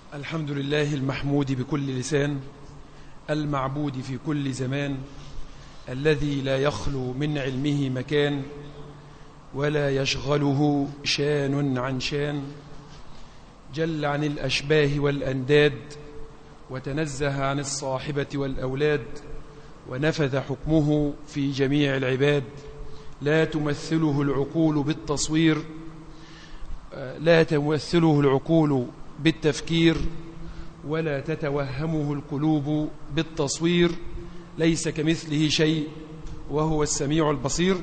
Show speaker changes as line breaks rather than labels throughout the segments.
الحمد لله المحمود بكل لسان، المعبود في كل زمان، الذي لا يخلو من علمه مكان، ولا يشغله شان عن شان، جل عن الأشباه والأنداد، وتنزه عن الصاحبة والأولاد، ونفذ حكمه في جميع العباد. لا تمثله العقول بالتصوير، لا تمثله العقول بالتفكير، ولا تتوهمه القلوب بالتصوير. ليس كمثله شيء وهو السميع البصير.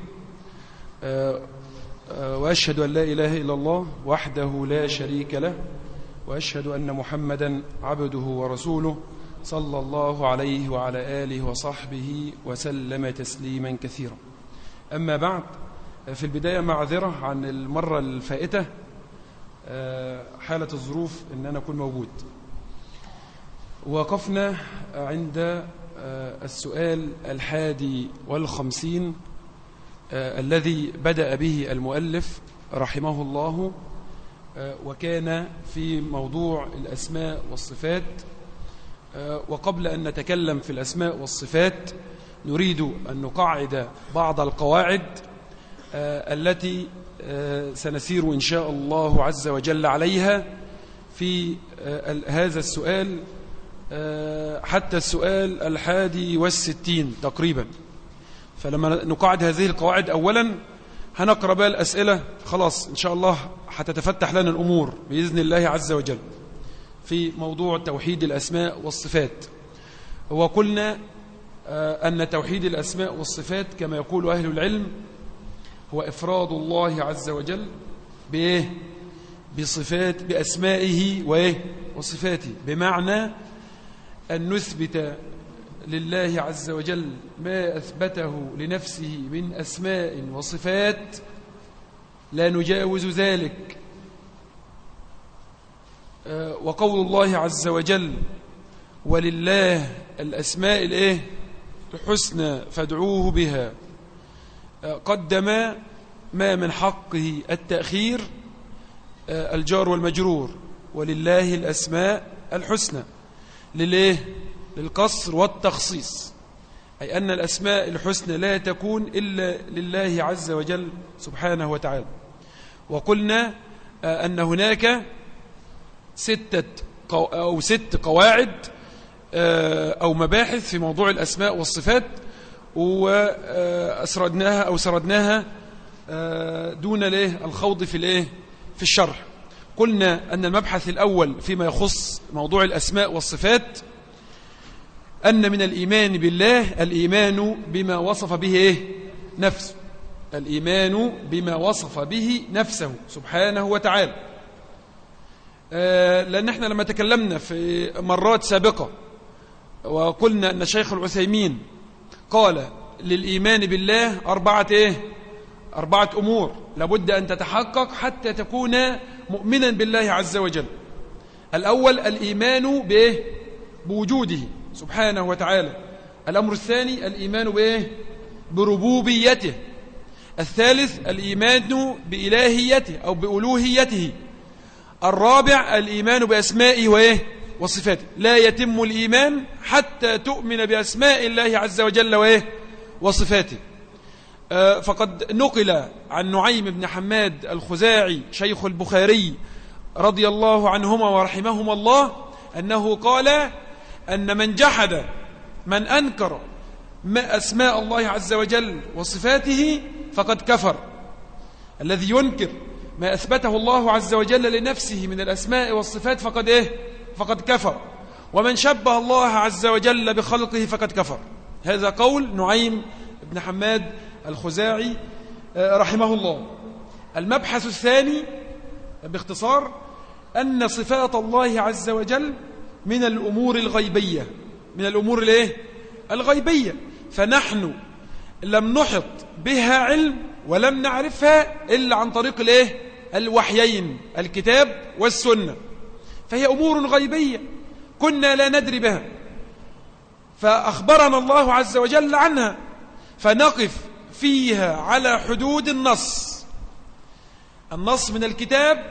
وأشهد أن لا إله إلا الله وحده لا شريك له، وأشهد أن محمدا عبده ورسوله صلى الله عليه وعلى آله وصحبه وسلم تسليما كثيرا. أما بعد، في البداية معذرة عن المرة الفائتة، حالة الظروف أن أنا أكون موجود. وقفنا عند السؤال 51 الذي بدأ به المؤلف رحمه الله، وكان في موضوع الأسماء والصفات. وقبل أن نتكلم في الأسماء والصفات نريد أن نقعد بعض القواعد التي سنسير إن شاء الله عز وجل عليها في هذا السؤال حتى السؤال 61 تقريبا. فلما نقعد هذه القواعد أولا هنقرأ بقى الأسئلة، خلاص إن شاء الله هتتفتح لنا الأمور بإذن الله عز وجل في موضوع توحيد الأسماء والصفات. وقلنا أن توحيد الأسماء والصفات كما يقول أهل العلم هو إفراد الله عز وجل بصفات بأسمائه وصفاته، بمعنى أن نثبت لله عز وجل ما أثبته لنفسه من أسماء وصفات لا نجاوز ذلك. وقول الله عز وجل ولله الأسماء الحسنى فادعوه بها، قدم ما من حقه التأخير الجار والمجرور، ولله الأسماء الحسنى للقصر والتخصيص، أي أن الأسماء الحسنى لا تكون إلا لله عز وجل سبحانه وتعالى. وقلنا أن هناك 6 قواعد أو مباحث في موضوع الأسماء والصفات، وسردناها دون الخوض في الشرح. قلنا أن المبحث الأول فيما يخص موضوع الأسماء والصفات أن من الإيمان بالله الإيمان بما وصف به نفسه، الإيمان بما وصف به نفسه سبحانه وتعالى. لأن احنا لما تكلمنا في مرات سابقة وقلنا أن الشيخ العثيمين قال للإيمان بالله 4 أمور لابد أن تتحقق حتى تكون مؤمنا بالله عز وجل. الأول الإيمان بوجوده سبحانه وتعالى. الأمر الثاني الإيمان بربوبيته. الثالث الإيمان بإلهيته أو بألوهيته. الرابع الإيمان بأسمائه وصفاته. لا يتم الإيمان حتى تؤمن بأسماء الله عز وجل وصفاته. فقد نقل عن نعيم بن حماد الخزاعي شيخ البخاري رضي الله عنهما ورحمهما الله أنه قال أن من أنكر ما أسماء الله عز وجل وصفاته فقد كفر. الذي ينكر ما أثبته الله عز وجل لنفسه من الأسماء والصفات فقد كفر. ومن شبه الله عز وجل بخلقه فقد كفر. هذا قول نعيم بن حماد الخزاعي رحمه الله. المبحث الثاني باختصار أن صفات الله عز وجل من الأمور الغيبية، من الأمور الغيبية، فنحن لم نحط بها علم ولم نعرفها إلا عن طريق الوحيين الكتاب والسنة. فهي أمور غيبية كنا لا ندري بها، فأخبرنا الله عز وجل عنها، فنقف فيها على حدود النص من الكتاب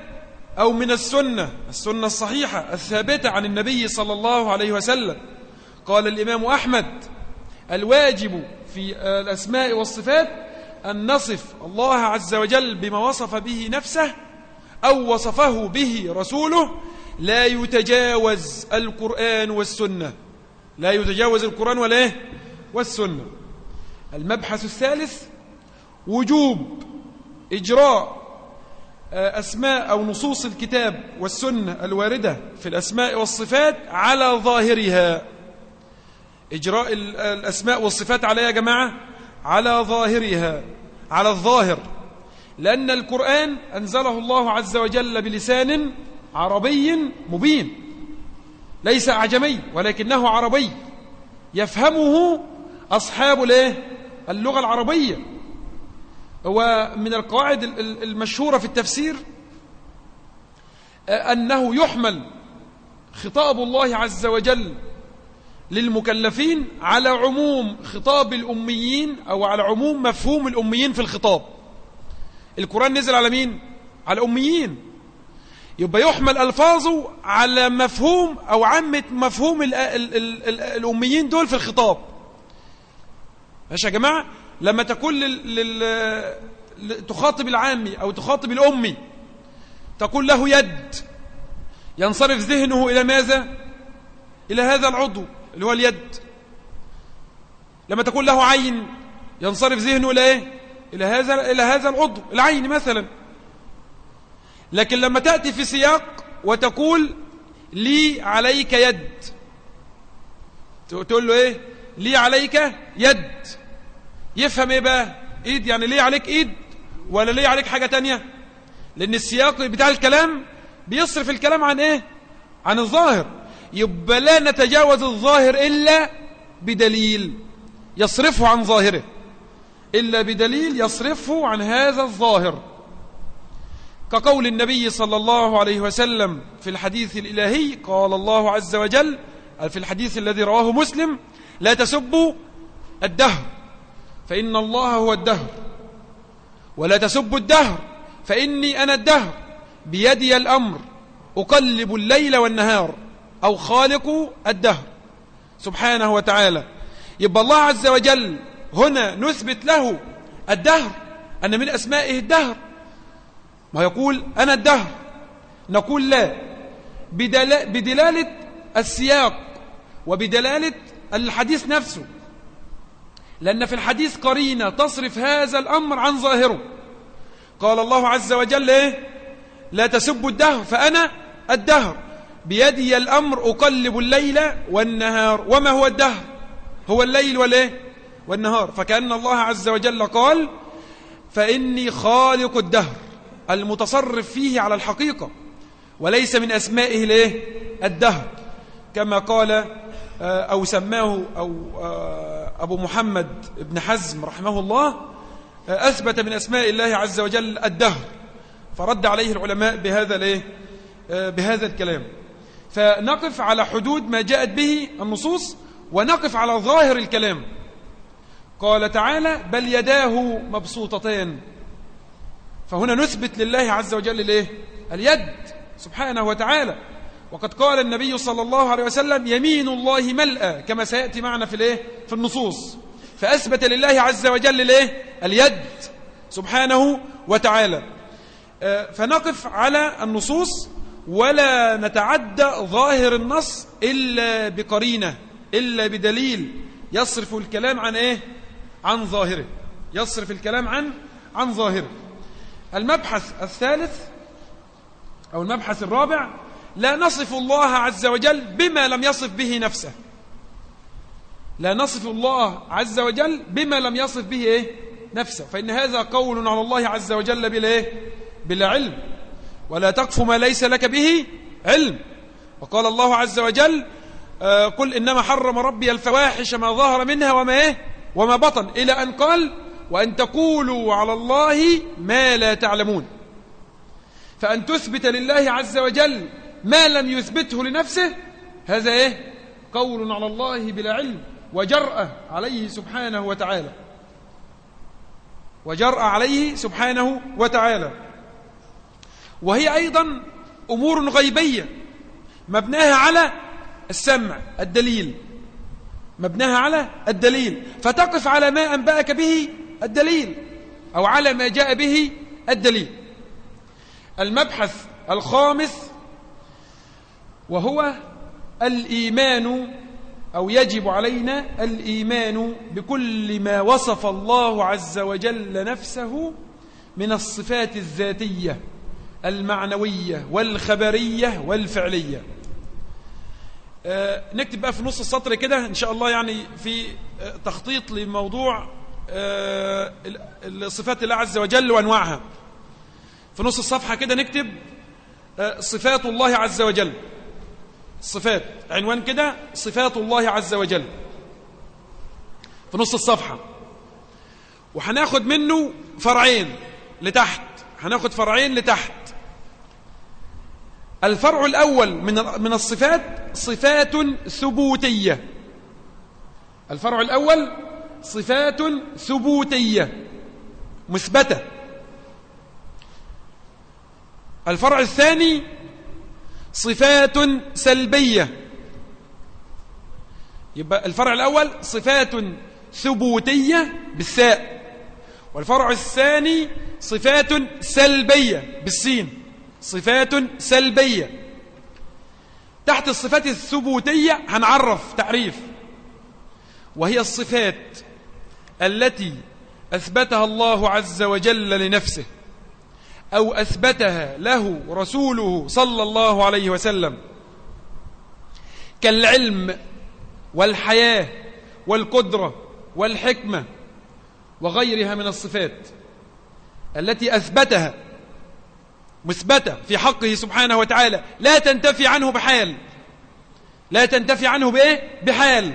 أو من السنة الصحيحة الثابتة عن النبي صلى الله عليه وسلم. قال الإمام أحمد: الواجب في الأسماء والصفات أن نصف الله عز وجل بما وصف به نفسه أو وصفه به رسوله، لا يتجاوز القرآن والسنة، لا يتجاوز القرآن والسنة. المبحث الثالث: وجوب إجراء أسماء أو نصوص الكتاب والسنة الواردة في الأسماء والصفات على ظاهرها. إجراء الأسماء والصفات عليها يا جماعة على ظاهرها، على الظاهر، لأن القرآن أنزله الله عز وجل بلسان عربي مبين، ليس أعجمي ولكنه عربي يفهمه أصحاب اللغة العربية. ومن القواعد المشهورة في التفسير أنه يحمل خطاب الله عز وجل للمكلفين على عموم خطاب الأميين أو على عموم مفهوم الأميين في الخطاب. القرآن نزل على مين؟ على الأميين، يبقى يحمل ألفاظه على مفهوم أو عامة مفهوم الأميين دول في الخطاب. ماشي يا جماعة؟ لما تقول تخاطب العامي أو تخاطب الأمي تقول له يد، ينصرف ذهنه إلى ماذا؟ إلى هذا العضو اللي هو اليد. لما تقول له عين ينصرف ذهنه إلى هذا العضو العين مثلا. لكن لما تأتي في سياق وتقول لي عليك يد، تقول له لي عليك يد، يفهم بقى؟ ايد يعني ليه عليك ايد ولا ليه عليك حاجة تانية؟ لأن السياق بتاع الكلام بيصرف الكلام عن عن الظاهر. يبقى لا نتجاوز الظاهر إلا بدليل يصرفه عن ظاهره، إلا بدليل يصرفه عن هذا الظاهر، كقول النبي صلى الله عليه وسلم في الحديث الإلهي: قال الله عز وجل في الحديث الذي رواه مسلم: لا تسبوا الدهر فإن الله هو الدهر، ولا تسبوا الدهر فإني أنا الدهر، بيدي الأمر أقلب الليل والنهار، أو خالق الدهر سبحانه وتعالى. يبقى الله عز وجل هنا نثبت له الدهر، أن من أسمائه الدهر. ما يقول أنا الدهر، نقول لا، بدلالة السياق وبدلالة الحديث نفسه، لأن في الحديث قرينة تصرف هذا الأمر عن ظاهره. قال الله عز وجل لا تسبوا الدهر فأنا الدهر، بيدي الأمر أقلب الليل والنهار. وما هو الدهر؟ هو الليل والنهار. فكأن الله عز وجل قال: فإني خالق الدهر، المتصرف فيه على الحقيقة، وليس من أسمائه الدهر، كما قال أو سماه أبو محمد بن حزم رحمه الله، أثبت من أسماء الله عز وجل الدهر، فرد عليه العلماء بهذا الكلام. فنقف على حدود ما جاءت به النصوص، ونقف على ظاهر الكلام. قال تعالى: بل يداه مبسوطتان، فهنا نثبت لله عز وجل اليد سبحانه وتعالى. وقد قال النبي صلى الله عليه وسلم: يمين الله ملأى، كما سيأتي معنا في النصوص. فأثبت لله عز وجل اليد سبحانه وتعالى. فنقف على النصوص ولا نتعدى ظاهر النص إلا بقرينة، إلا بدليل يصرف الكلام عن ظاهره، يصرف الكلام عن ظاهره. المبحث الثالث أو المبحث الرابع: لا نصف الله عز وجل بما لم يصف به نفسه. لا نصف الله عز وجل بما لم يصف به نفسه، فإن هذا قول على الله عز وجل بلا علم. ولا تقف ما ليس لك به علم. وقال الله عز وجل: قل إنما حرم ربي الفواحش ما ظهر منها وما بطن، إلى أن قال: وأن تقولوا على الله ما لا تعلمون. فأن تثبت لله عز وجل ما لم يثبته لنفسه، هذا قول على الله بلا علم، وجرأة عليه سبحانه وتعالى، وجرأة عليه سبحانه وتعالى. وهي أيضا أمور غيبية مبناها على السمع الدليل، مبناها على الدليل، فتقف على ما أنبأك به الدليل أو على ما جاء به الدليل. المبحث الخامس وهو الإيمان، أو يجب علينا الإيمان بكل ما وصف الله عز وجل نفسه من الصفات الذاتية المعنوية والخبرية والفعلية. نكتب بقى في نص السطر كده إن شاء الله، يعني في تخطيط لموضوع صفات الله عز وجل وأنواعها. في نص الصفحة كده نكتب صفات الله عز وجل، صفات، عنوان كده صفات الله عز وجل في نص الصفحة. وهناخد منه فرعين لتحت، هناخد فرعين لتحت. الفرع الأول من الصفات صفات ثبوتية. الفرع الأول صفات ثبوتية مثبتة. الفرع الثاني صفات سلبية. يبقى الفرع الأول صفات ثبوتية بالثاء، والفرع الثاني صفات سلبية بالسين، صفات سلبية. تحت الصفات الثبوتية هنعرف تعريف، وهي الصفات التي أثبتها الله عز وجل لنفسه أو أثبتها له رسوله صلى الله عليه وسلم، كالعلم والحياة والقدرة والحكمة وغيرها من الصفات التي أثبتها مثبتة في حقه سبحانه وتعالى، لا تنتفي عنه بحال، لا تنتفي عنه بإيه؟ بحال.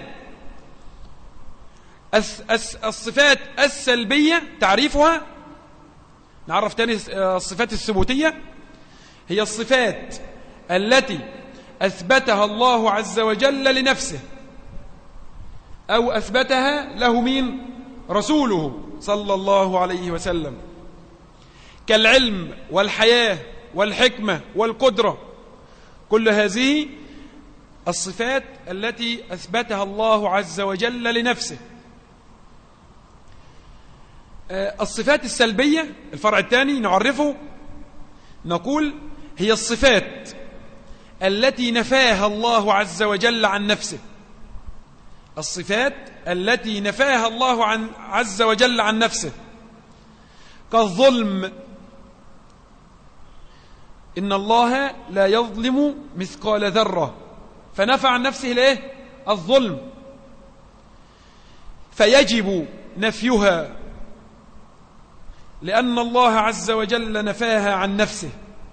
الصفات السلبية تعريفها، نعرف تاني الصفات الثبوتية، هي الصفات التي أثبتها الله عز وجل لنفسه أو أثبتها له مين؟ رسوله صلى الله عليه وسلم، كالعلم والحياة والحكمة والقدرة. كل هذه الصفات التي أثبتها الله عز وجل لنفسه. الصفات السلبية الفرع الثاني نعرفه، نقول هي الصفات التي نفاها الله عز وجل عن نفسه. الصفات التي نفاها الله عز وجل عن نفسه، كالظلم، إن الله لا يظلم مثقال ذرة، فنفى عن نفسه ليه؟ الظلم، فيجب نفيها لأن الله عز وجل نفاها عن نفسه،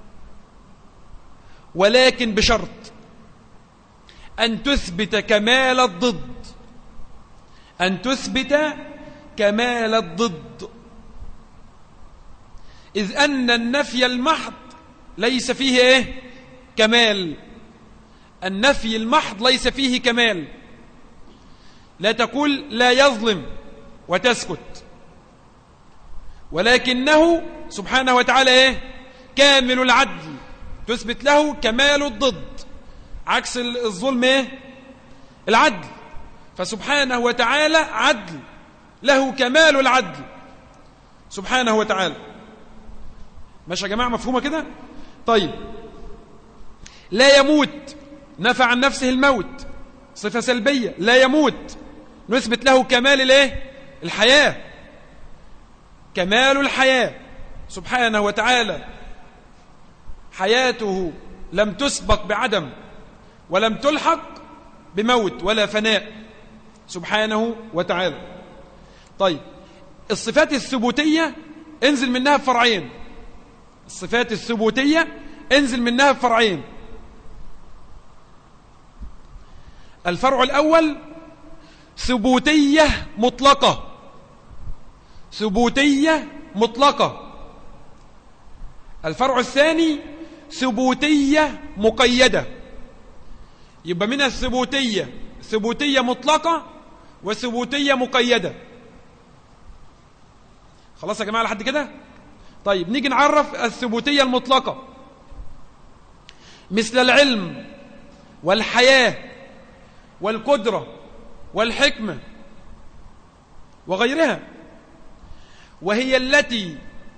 ولكن بشرط أن تثبت كمال الضد، أن تثبت كمال الضد، إذ أن النفي المحض ليس فيه إيه؟ كمال. النفي المحض ليس فيه كمال. لا تقول لا يظلم وتسكت، ولكنه سبحانه وتعالى إيه؟ كامل العدل، تثبت له كمال الضد، عكس الظلم إيه؟ العدل. فسبحانه وتعالى عدل، له كمال العدل سبحانه وتعالى. ماشي يا جماعة؟ مفهومة كده؟ طيب، لا يموت، نفى عن نفسه الموت، صفة سلبية، لا يموت، نثبت له كمال الايه؟ الحياة، كمال الحياة سبحانه وتعالى. حياته لم تسبق بعدم ولم تلحق بموت ولا فناء سبحانه وتعالى. طيب، الصفات الثبوتية انزل منها بفرعين. الصفات الثبوتية انزل منها بفرعين. الفرع الأول ثبوتية مطلقة، ثبوتية مطلقة. الفرع الثاني ثبوتية مقيدة. يبقى من الثبوتية ثبوتية مطلقة وثبوتية مقيدة. خلاص يا جماعة لحد كده؟ طيب، نيجي نعرف الثبوتية المطلقة. مثل العلم والحياة والقدرة والحكمة وغيرها، وهي التي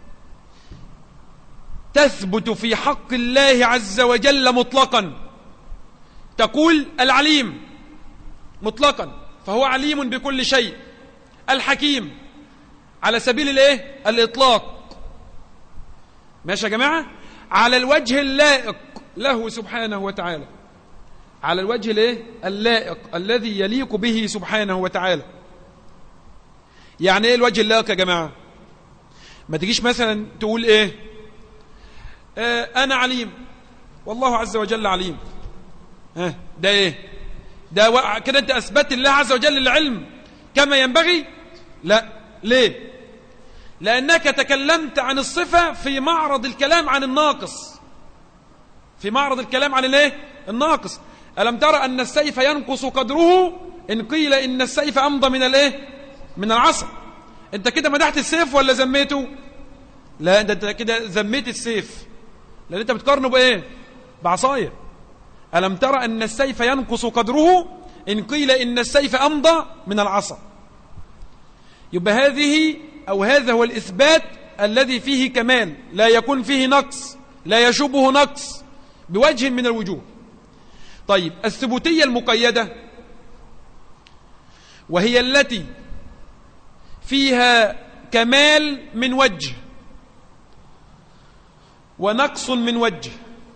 تثبت في حق الله عز وجل مطلقا. تقول العليم مطلقا فهو عليم بكل شيء، الحكيم على سبيل الايه؟ الإطلاق. ماشي يا جماعة؟ على الوجه اللائق له سبحانه وتعالى، على الوجه الايه؟ اللائق الذي يليق به سبحانه وتعالى. يعني ايه الوجه اللائق يا جماعة؟ ما تجيش مثلا تقول ايه؟ انا عليم والله عز وجل عليم. ده ايه؟ ده كده انت اثبت الله عز وجل العلم كما ينبغي؟ لا. ليه؟ لانك تكلمت عن الصفة في معرض الكلام عن الناقص، في معرض الكلام عن الايه؟ الناقص. ألم ترى أن السيف ينقص قدره إن قيل إن السيف أمضى من الايه؟ من العصا. انت كده مدحت السيف ولا ذميته؟ لا، انت كده ذميت السيف، لأن انت بتقارنه بإيه؟ بعصاية. ألم ترى أن السيف ينقص قدره إن قيل إن السيف أمضى من العصا. يبقى هذه أو هذا هو الإثبات الذي فيه كمال، لا يكون فيه نقص، لا يشبه نقص بوجه من الوجوه. طيب الثبوتية المقيدة وهي التي فيها كمال من وجه ونقص من وجه،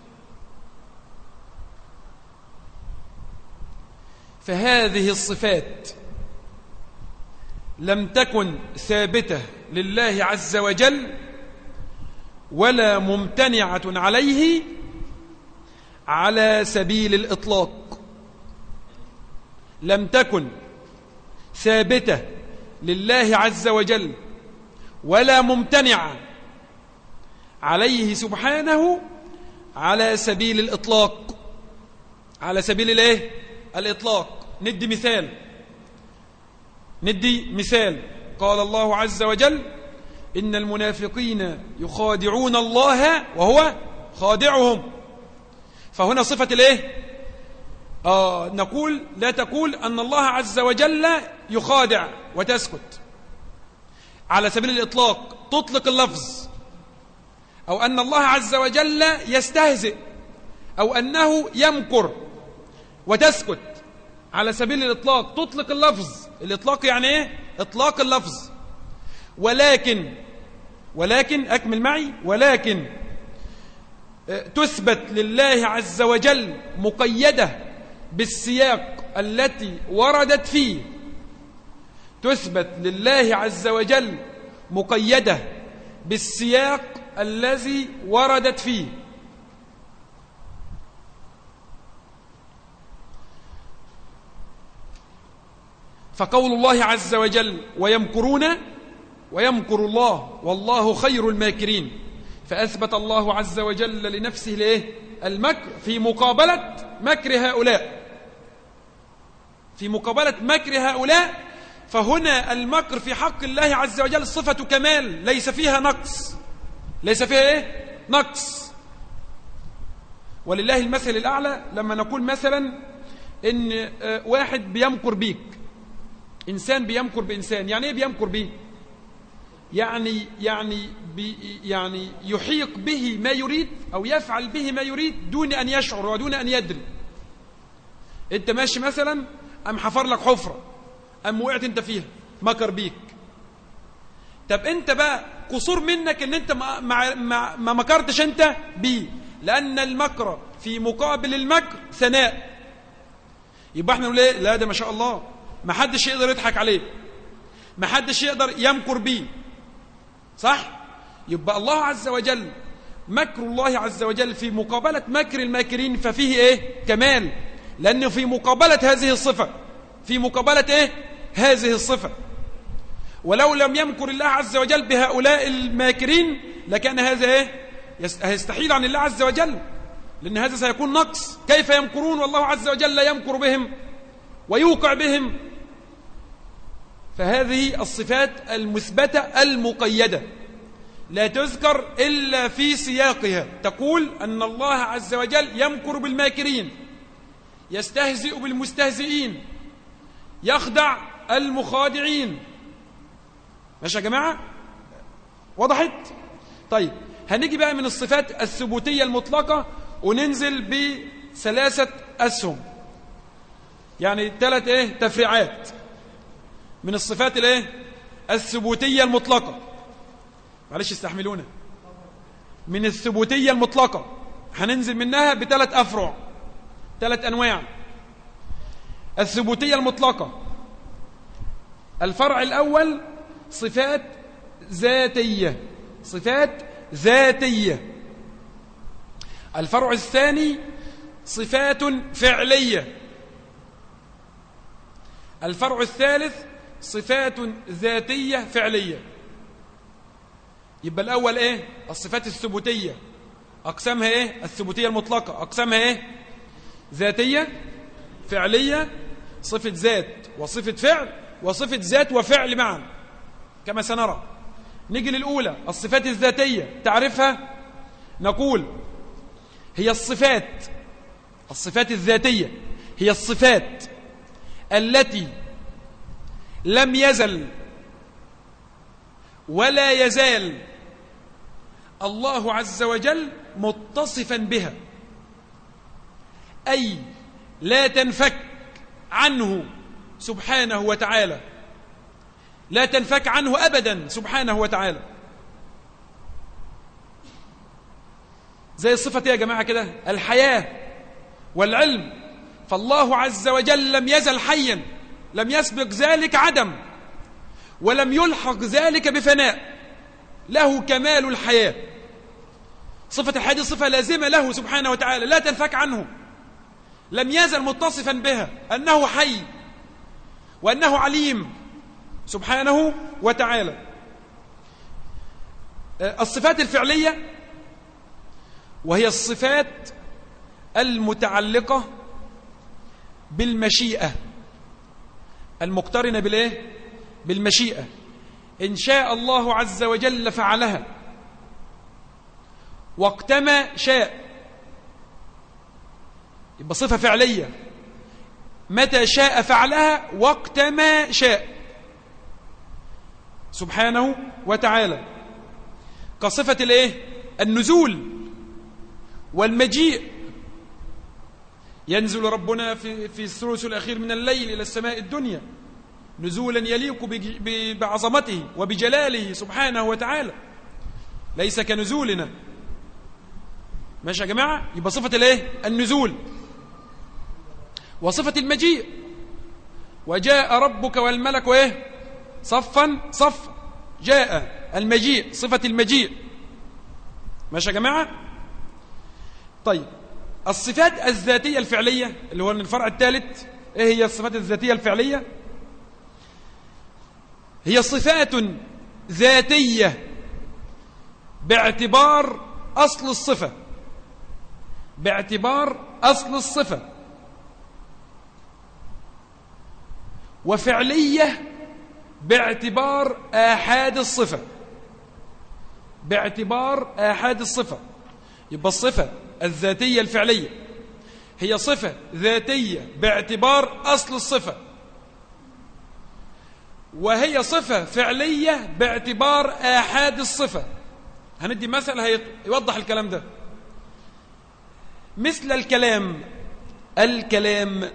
فهذه الصفات لم تكن ثابتة لله عز وجل ولا ممتنعة عليه على سبيل الإطلاق. لم تكن ثابتة لله عز وجل ولا ممتنعة عليه سبحانه على سبيل الإطلاق. على سبيل الايه؟ الإطلاق. ندي مثال. قال الله عز وجل إن المنافقين يخادعون الله وهو خادعهم. فهنا صفة الايه؟ نقول لا تقول أن الله عز وجل يخادع وتسكت على سبيل الإطلاق، تطلق اللفظ، أو أن الله عز وجل يستهزئ، أو أنه يمكر وتسكت على سبيل الإطلاق، تطلق اللفظ. الإطلاق يعني إيه؟ إطلاق اللفظ. ولكن أكمل معي، ولكن تثبت لله عز وجل مقيدة بالسياق التي وردت فيه. تثبت لله عز وجل مقيدة بالسياق الذي وردت فيه. فقول الله عز وجل ويمكرون ويمكر الله والله خير الماكرين، فأثبت الله عز وجل لنفسه الايه؟ المكر في مقابلة مكر هؤلاء، في مقابلة مكر هؤلاء. فهنا المكر في حق الله عز وجل صفة كمال ليس فيها نقص، ليس فيها ايه؟ نقص. ولله المثل الأعلى لما نقول مثلا إن واحد بيمكر بيك، إنسان بيمكر بإنسان. يعني إيه بيمكر بيه؟ يعني يحيق به ما يريد أو يفعل به ما يريد دون أن يشعر ودون أن يدري. أنت ماشي مثلا أم حفر لك حفرة أم وقعت أنت فيها، مكر بيك. طب أنت بقى قصور منك أن أنت ما مكرتش أنت بيه، لأن المكر في مقابل المكر ثناء. يبقى احنا نقول ايه؟ لا ده ما شاء الله ما حدش يقدر يضحك عليه، ما حدش يقدر يمكر بيه، صح؟ يبقى الله عز وجل مكر الله عز وجل في مقابلة مكر الماكرين ففيه ايه؟ كمال، لأنه في مقابلة هذه الصفة، في مقابلة ايه؟ هذه الصفة. ولو لم يمكر الله عز وجل بهؤلاء الماكرين لكان هذا ايه؟ يستحيل عن الله عز وجل، لأن هذا سيكون نقص. كيف يمكرون والله عز وجل يمكر بهم ويوقع بهم؟ فهذه الصفات المثبتة المقيدة لا تذكر إلا في سياقها. تقول أن الله عز وجل يمكر بالماكرين، يستهزئ بالمستهزئين، يخدع المخادعين. ماشي يا جماعة؟ وضحت؟ طيب هنيجي بقى من الصفات الثبوتية المطلقة وننزل بثلاثة أسهم، يعني 3 تفريعات من الصفات الثبوتية المطلقة. معلش استحملونا. من الثبوتية المطلقة هننزل منها ب3 أفرع، 3 أنواع. الثبوتية المطلقة، الفرع الأول صفات ذاتية، صفات ذاتية. الفرع الثاني صفات فعلية. الفرع الثالث صفات ذاتية فعلية. يبقى الأول الصفات الثبوتية أقسامها الثبوتية المطلقة أقسامها ذاتية، فعلية، صفة ذات وصفة فعل، وصفة ذات وفعل معا كما سنرى. نيجي للأولى الصفات الذاتية، تعرفها؟ نقول هي الصفات الذاتية هي الصفات التي لم يزل ولا يزال الله عز وجل متصفا بها، أي لا تنفك عنه سبحانه وتعالى، لا تنفك عنه أبدا سبحانه وتعالى. زي الصفة يا جماعة كده الحياة والعلم، فالله عز وجل لم يزل حيا، لم يسبق ذلك عدم، ولم يلحق ذلك بفناء، له كمال الحياة. صفة الحياة دي صفة لازمة له سبحانه وتعالى، لا تنفك عنه، لم يزل متصفا بها أنه حي وأنه عليم سبحانه وتعالى. الصفات الفعلية وهي الصفات المتعلقة بالمشيئة، المقترنة بالمشيئة. إن شاء الله عز وجل فعلها وقتما شاء، يبقى صفة فعلية، متى شاء فعلها وقتما شاء سبحانه وتعالى. كصفة النزول والمجيء، ينزل ربنا في الثلث الأخير من الليل إلى السماء الدنيا نزولا يليق بعظمته وبجلاله سبحانه وتعالى، ليس كنزولنا. ماشي يا جماعة؟ يبقى صفة النزول. وصفة المجيء، وجاء ربك والملك صفا صفا، جاء المجيء، صفة المجيء. ماشي يا جماعة؟ طيب الصفات الذاتية الفعلية اللي هو الفرع الثالث، ايه هي الصفات الذاتية الفعلية؟ هي صفات ذاتية باعتبار أصل الصفة، باعتبار أصل الصفة، وفعلية باعتبار آحاد الصفة، باعتبار آحاد الصفة. يبقى الصفة الذاتية الفعلية هي صفة ذاتية باعتبار أصل الصفة، وهي صفة فعلية باعتبار آحاد الصفة. هندي مثل هيوضح الكلام ده. مثل الكلام،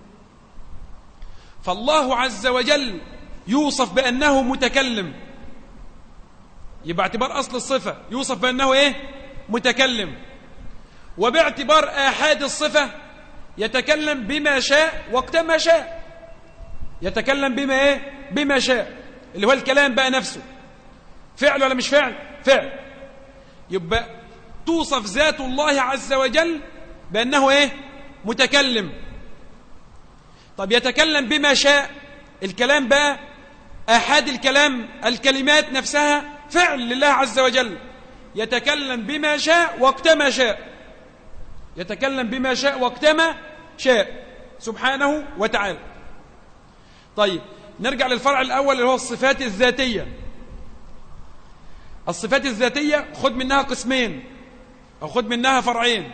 فالله عز وجل يوصف بأنه متكلم، يبقى اعتبار أصل الصفة يوصف بأنه متكلم، وباعتبار آحاد الصفة يتكلم بما شاء وقتما شاء، يتكلم بما شاء، اللي هو الكلام بقى نفسه. فعل ولا مش فعل؟ فعل. يبقى توصف ذات الله عز وجل بأنه متكلم. طب يتكلم بما شاء، الكلام بقى آحاد الكلام، الكلمات نفسها فعل لله عز وجل، يتكلم بما شاء وقتما شاء، يتكلم بما شاء وقتما شاء سبحانه وتعالى. طيب نرجع للفرع الأول اللي هو الصفات الذاتية. الصفات الذاتية خد منها قسمين أو خد منها فرعين.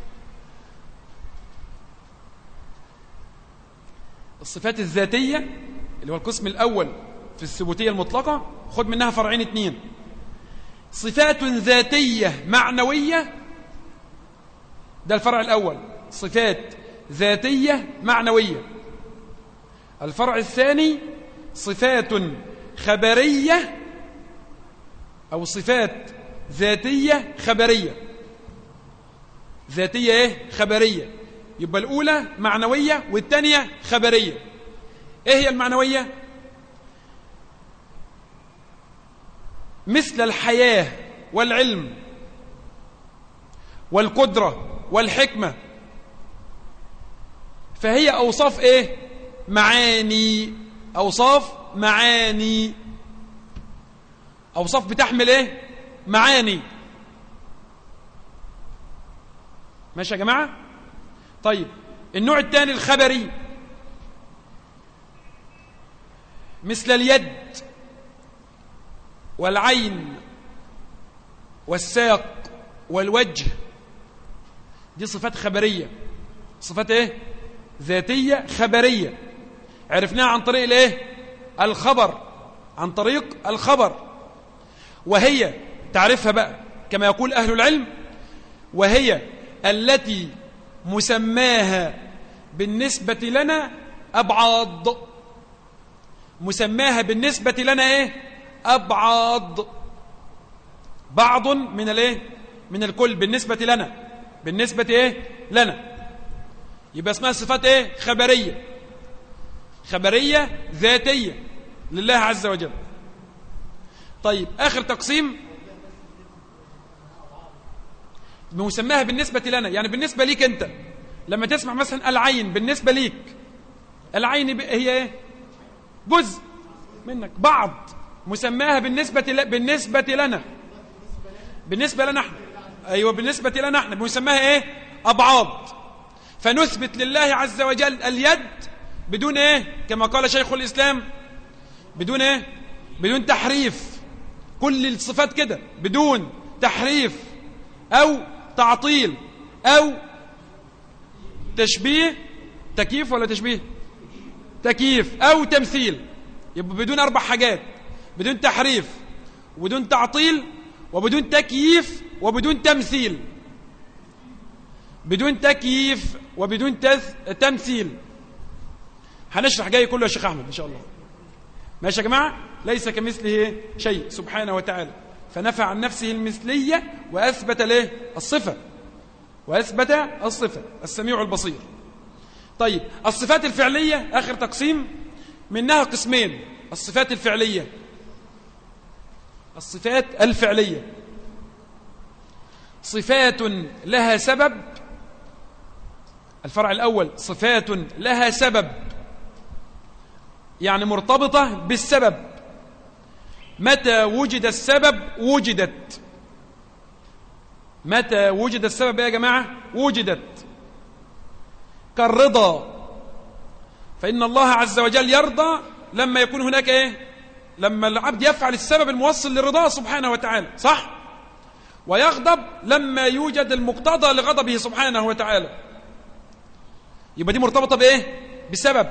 الصفات الذاتية اللي هو القسم الأول في الثبوتية المطلقة خد منها فرعين اتنين: صفات ذاتية معنوية، ده الفرع الأول، صفات ذاتية معنوية. الفرع الثاني صفات خبرية أو صفات ذاتية خبرية. ذاتية ايه؟ خبرية. يبقى الأولى معنوية والثانية خبرية. ايه هي المعنوية؟ مثل الحياة والعلم والقدرة والحكمة، فهي أوصاف ايه؟ معاني. أوصاف معاني، أوصاف بتحمل ايه؟ معاني. ماشي يا جماعة؟ طيب النوع الثاني الخبري، مثل اليد والعين والساق والوجه، دي صفات خبرية. صفات ايه؟ ذاتية خبرية، عرفناها عن طريق الايه؟ الخبر، عن طريق الخبر. وهي تعرفها بقى كما يقول أهل العلم، وهي التي مسماها بالنسبة لنا أبعاض. مسماها بالنسبة لنا ايه؟ أبعاض، بعض من الايه؟ من الكل بالنسبة لنا، بالنسبة ايه؟ لنا. يبقى اسمها صفات ايه؟ خبرية. خبرية ذاتية لله عز وجل. طيب آخر تقسيم مسماها بالنسبة لنا، يعني بالنسبة ليك أنت. لما تسمع مثلا العين بالنسبة ليك، العين هي ايه؟ جزء منك، بعض. مسماها بالنسبة لنا، بالنسبة لنا احنا. أيوة بالنسبة لنا احنا بنسماها ايه؟ أبعاض. فنثبت لله عز وجل اليد بدون ايه؟ كما قال شيخ الإسلام، بدون ايه؟ بدون تحريف. كل الصفات كده بدون تحريف أو تعطيل أو تشبيه. تكييف ولا تشبيه؟ تكييف أو تمثيل. يبقى بدون 4 حاجات: بدون تحريف وبدون تعطيل وبدون تكييف وبدون تمثيل. بدون تكييف وبدون تمثيل. هنشرح جاي كله يا شيخ أحمد إن شاء الله. ماشي يا جماعة؟ ليس كمثله شيء سبحانه وتعالى، فنفى عن نفسه المثلية وأثبت له الصفة، وأثبت الصفة السميع البصير. طيب الصفات الفعلية آخر تقسيم، منها قسمين: الصفات الفعلية. الصفات الفعلية صفات لها سبب. الفرع الأول صفات لها سبب، يعني مرتبطة بالسبب. متى وجد السبب وجدت. متى وجد السبب يا جماعة؟ وجدت. كالرضا، فإن الله عز وجل يرضى لما يكون هناك ايه؟ لما العبد يفعل السبب الموصل لرضاه سبحانه وتعالى، صح؟ ويغضب لما يوجد المقتضى لغضبه سبحانه وتعالى. يبقى دي مرتبطة بايه؟ بسبب.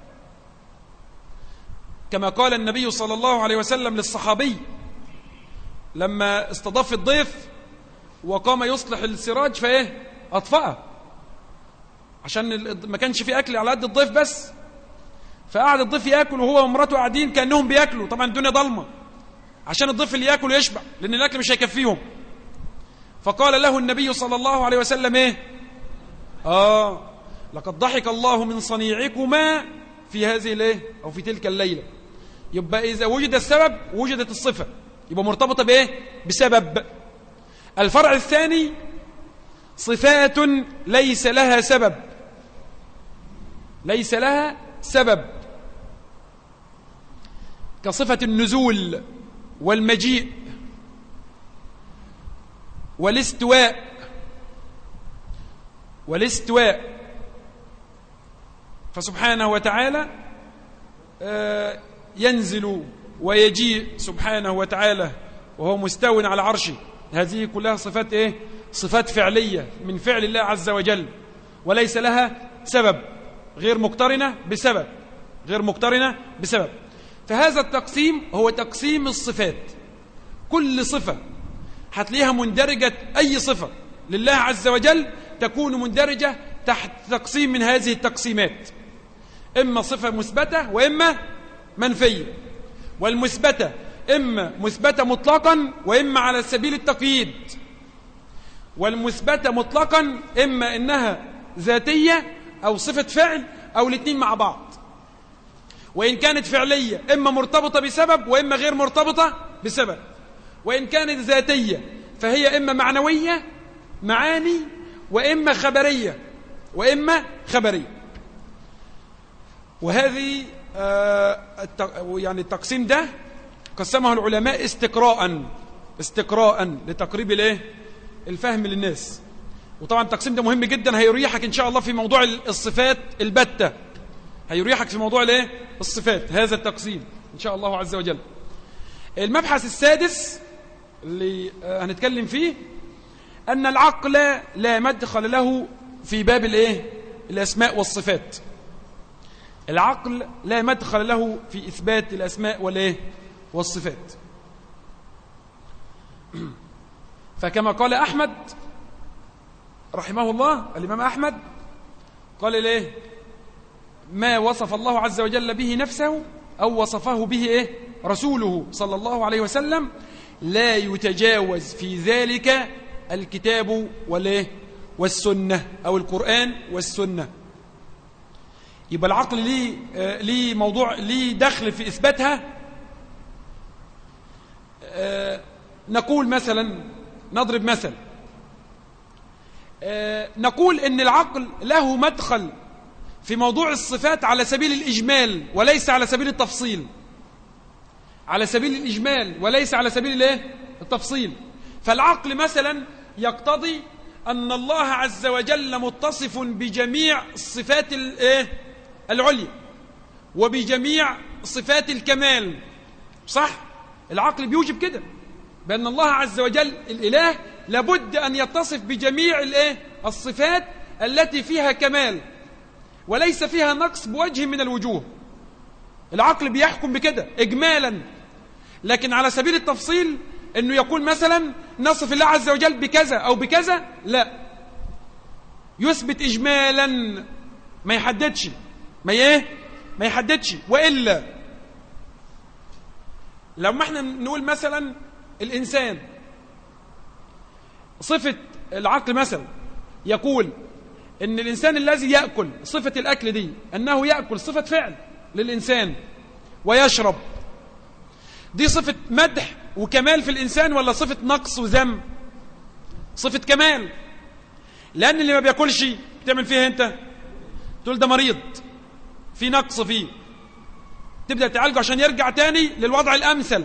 كما قال النبي صلى الله عليه وسلم للصحابي لما استضاف الضيف وقام يصلح السراج فايه؟ أطفأه، عشان ما كانش في أكل على قد الضيف بس. فقعد الضيف يأكل وهو ومراته قاعدين كأنهم بيأكلوا، طبعا الدنيا ضلمة، عشان الضيف اللي يأكل يشبع، لأن الأكل مش هيكفيهم. فقال له النبي صلى الله عليه وسلم ايه؟ لقد ضحك الله من صنيعكما في هذه الايه أو في تلك الليلة. يبقى إذا وجد السبب وجدت الصفة، يبقى مرتبطة بايه؟ بسبب. الفرع الثاني صفات ليس لها سبب. ليس لها سبب، كصفة النزول والمجيء والاستواء. فسبحانه وتعالى ينزل ويجيء سبحانه وتعالى وهو مستو على عرشه. هذه كلها صفات إيه؟ صفات فعلية من فعل الله عز وجل، وليس لها سبب، غير مقترنة بسبب، غير مقترنة بسبب. فهذا التقسيم هو تقسيم الصفات. كل صفة هتلاقيها مندرجة، أي صفة لله عز وجل تكون مندرجة تحت تقسيم من هذه التقسيمات، إما صفة مثبتة وإما منفية. والمثبتة إما مثبتة مطلقا وإما على سبيل التقييد. والمثبتة مطلقا إما إنها ذاتية أو صفة فعل أو الاثنين مع بعض. وإن كانت فعلية إما مرتبطة بسبب وإما غير مرتبطة بسبب. وإن كانت ذاتية فهي إما معنوية معاني وإما خبرية وإما خبرية. وهذه يعني التقسيم ده قسمه العلماء استقراء لتقريب الفهم للناس. وطبعا التقسيم ده مهم جدا، هيريحك إن شاء الله في موضوع الصفات البتة، هيريحك في موضوع الصفات هذا التقسيم إن شاء الله عز وجل. المبحث السادس اللي هنتكلم فيه أن العقل لا مدخل له في باب الأسماء والصفات. العقل لا مدخل له في إثبات الأسماء والصفات. فكما قال أحمد رحمه الله، الإمام أحمد قال ما وصف الله عز وجل به نفسه أو وصفه به رسوله صلى الله عليه وسلم لا يتجاوز في ذلك الكتاب والسنة أو القرآن والسنة. يبقى العقل ليه موضوع، ليه دخل في إثباتها. نقول مثلا، نضرب مثل، نقول إن العقل له مدخل في موضوع الصفات على سبيل الإجمال وليس على سبيل التفصيل، على سبيل الإجمال وليس على سبيل التفصيل. فالعقل مثلا يقتضي أن الله عز وجل متصف بجميع الصفات العليا وبجميع صفات الكمال، صح؟ العقل بيوجب كده، بأن الله عز وجل الإله لابد أن يتصف بجميع الصفات التي فيها كمال وليس فيها نقص بوجه من الوجوه. العقل بيحكم بكده إجمالا، لكن على سبيل التفصيل أنه يقول مثلا نصف الله عز وجل بكذا أو بكذا، لا، يثبت إجمالا، ما يحددش، ما يحددش. وإلا لما احنا نقول مثلا الإنسان، صفة العقل مثلا يقول إن الإنسان الذي يأكل، صفة الأكل دي أنه يأكل صفة فعل للإنسان، ويشرب، دي صفة مدح وكمال في الإنسان ولا صفة نقص وذم؟ صفة كمال. لأن اللي ما بيأكلش بتعمل فيها أنت، تقول ده مريض، في نقص فيه، تبدأ تعالجه عشان يرجع تاني للوضع الأمثل.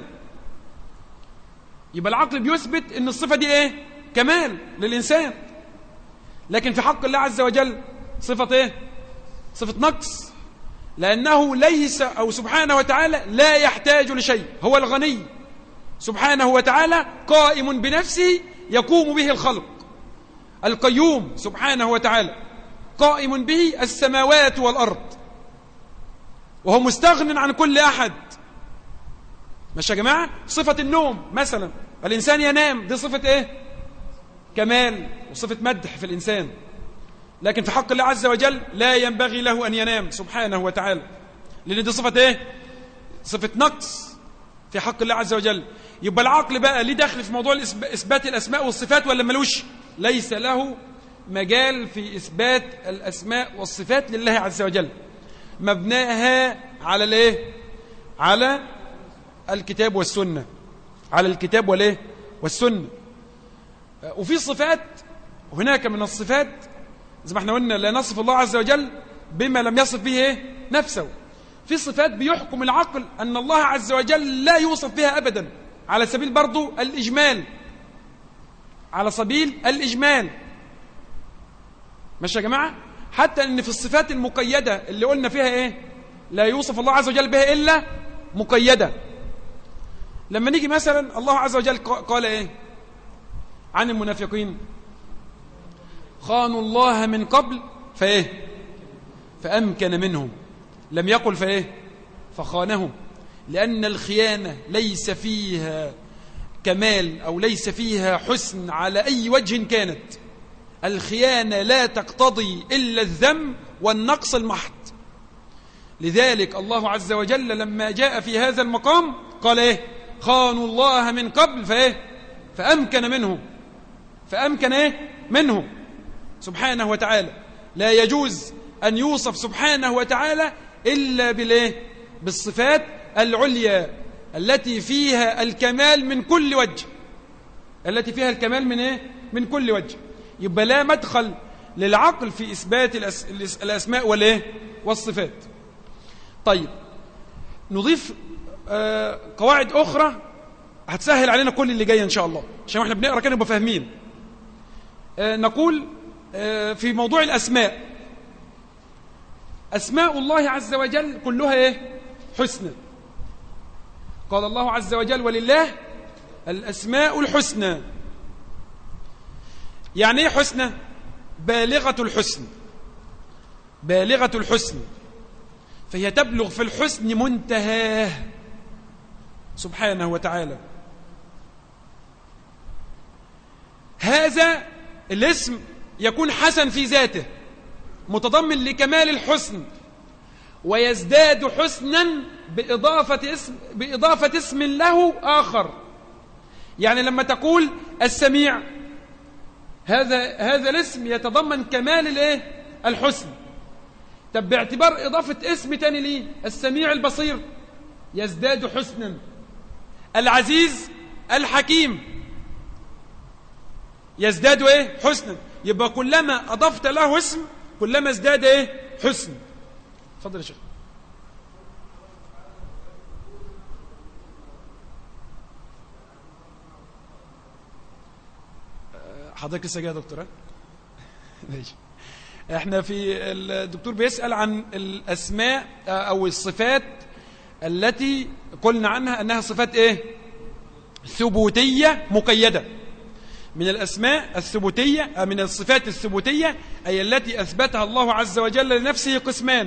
يبقى العقل بيثبت ان الصفة دي كمال للإنسان. لكن في حق الله عز وجل صفة صفة نقص، لأنه ليس أو سبحانه وتعالى لا يحتاج لشيء، هو الغني سبحانه وتعالى قائم بنفسه يقوم به الخلق، القيوم سبحانه وتعالى قائم به السماوات والأرض، وهو مستغن عن كل أحد. ماشي يا جماعة؟ صفة النوم مثلا، الإنسان ينام، دي صفة كمال وصفة مدح في الإنسان. لكن في حق الله عز وجل لا ينبغي له أن ينام سبحانه وتعالى، لأن دي صفة صفة نقص في حق الله عز وجل. يبقى العقل بقى ليه دخل في موضوع إثبات الأسماء والصفات ولا ملوش؟ ليس له مجال في إثبات الأسماء والصفات لله عز وجل، مبناها على على الكتاب والسنة، على الكتاب والسنة. وفي صفات، وهناك من الصفات زي ما احنا قلنا لا نصف الله عز وجل بما لم يصف به نفسه. في صفات بيحكم العقل أن الله عز وجل لا يوصف بها أبدا، على سبيل برضو الإجمال، على سبيل الإجمال. ماشي يا جماعة؟ حتى أن في الصفات المقيدة اللي قلنا فيها لا يوصف الله عز وجل بها إلا مقيدة. لما نيجي مثلا الله عز وجل قال ايه عن المنافقين؟ خانوا الله من قبل فايه فأمكن منهم، لم يقل فايه فخانهم، لأن الخيانة ليس فيها كمال أو ليس فيها حسن على أي وجه كانت. الخيانة لا تقتضي إلا الذم والنقص المحض. لذلك الله عز وجل لما جاء في هذا المقام قال ايه خانوا الله من قبل فايه فأمكن منهم، فأمكن ايه منهم سبحانه وتعالى. لا يجوز أن يوصف سبحانه وتعالى إلا بالايه بالصفات العليا التي فيها الكمال من كل وجه، التي فيها الكمال من ايه من كل وجه. يبقى لا مدخل للعقل في إثبات الأسماء والايه والصفات. طيب نضيف قواعد أخرى هتسهل علينا كل اللي جاي إن شاء الله، عشان احنا بنقرأ كده نبقى فاهمين. نقول في موضوع الأسماء، أسماء الله عز وجل كلها ايه حسنى. قال الله عز وجل ولله الأسماء الحسنى. يعني ايه حسنى؟ بالغة الحسن، بالغة الحسن، فهي تبلغ في الحسن منتهاه سبحانه وتعالى. هذا الاسم يكون حسن في ذاته متضمن لكمال الحسن، ويزداد حسنا بإضافة اسم له آخر. يعني لما تقول السميع، هذا الاسم يتضمن كمال الايه الحسن. طب باعتبار إضافة اسم تاني ليه السميع البصير يزداد حسنا. العزيز الحكيم يزداد ايه حسنا. يبقى كلما أضفت له اسم كلما ازداد ايه حسن. اتفضل يا شيخ. حضرتك لسه جاي يا دكتور؟ ماشي. احنا في الدكتور بيسأل عن الأسماء أو الصفات التي قلنا عنها أنها صفات ايه ثبوتية مقيدة. من الأسماء الثبوتية، من الصفات الثبوتية أي التي أثبتها الله عز وجل لنفسه قسمان.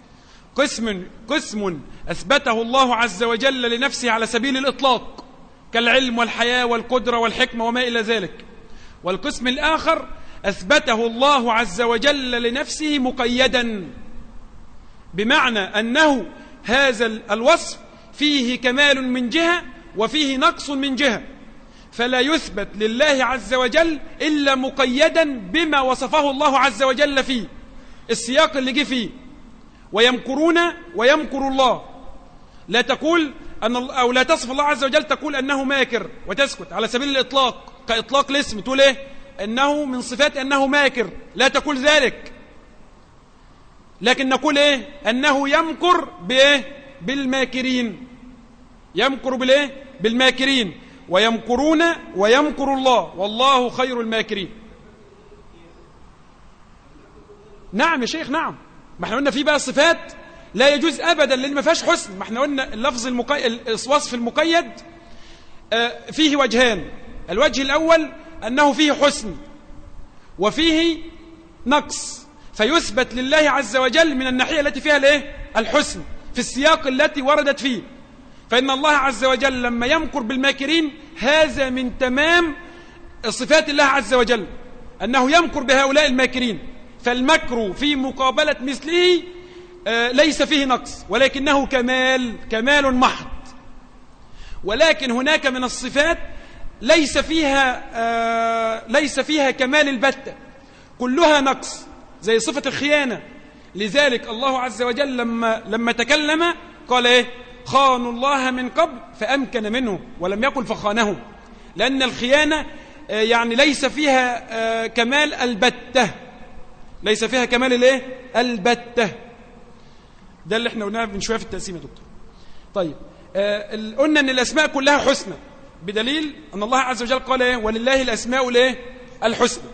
قسم أثبته الله عز وجل لنفسه على سبيل الإطلاق كالعلم والحياة والقدرة والحكمة وما إلى ذلك. والقسم الآخر أثبته الله عز وجل لنفسه مقيدا، بمعنى أنه هذا الوصف فيه كمال من جهة وفيه نقص من جهة، فلا يثبت لله عز وجل إلا مقيدا بما وصفه الله عز وجل فيه، السياق اللي جه فيه. ويمكرون ويمكر الله. لا تقول أو لا تصف الله عز وجل تقول أنه ماكر وتسكت على سبيل الإطلاق كإطلاق الاسم، تقول إيه أنه من صفات أنه ماكر، لا تقول ذلك، لكن نقول إيه أنه يمكر بإيه بالماكرين، يمكر بالإيه بالماكرين. ويمكرون ويمكر الله والله خير الماكرين. نعم يا شيخ نعم. ما احنا قلنا في بقى صفات لا يجوز أبدا لأن ما فيهاش حسن. ما احنا قلنا اللفظ الوصف المقيد فيه وجهان. الوجه الأول أنه فيه حسن وفيه نقص، فيثبت لله عز وجل من الناحية التي فيها الايه الحسن في السياق التي وردت فيه. فإن الله عز وجل لما يمكر بالماكرين هذا من تمام صفات الله عز وجل أنه يمكر بهؤلاء الماكرين. فالمكر في مقابلة مثله ليس فيه نقص ولكنه كمال محض. ولكن هناك من الصفات ليس فيها كمال البتة، كلها نقص، زي صفة الخيانة. لذلك الله عز وجل لما تكلم قال ايه خانوا الله من قبل فأمكن منه، ولم يقل فخانه، لأن الخيانة يعني ليس فيها كمال البتة، ليس فيها كمال الايه البتة. ده اللي احنا قلناه من شوية في التقسيم يا دكتور. طيب قلنا ان الاسماء كلها حسنى بدليل ان الله عز وجل قال ايه ولله الاسماء الايه الحسنى.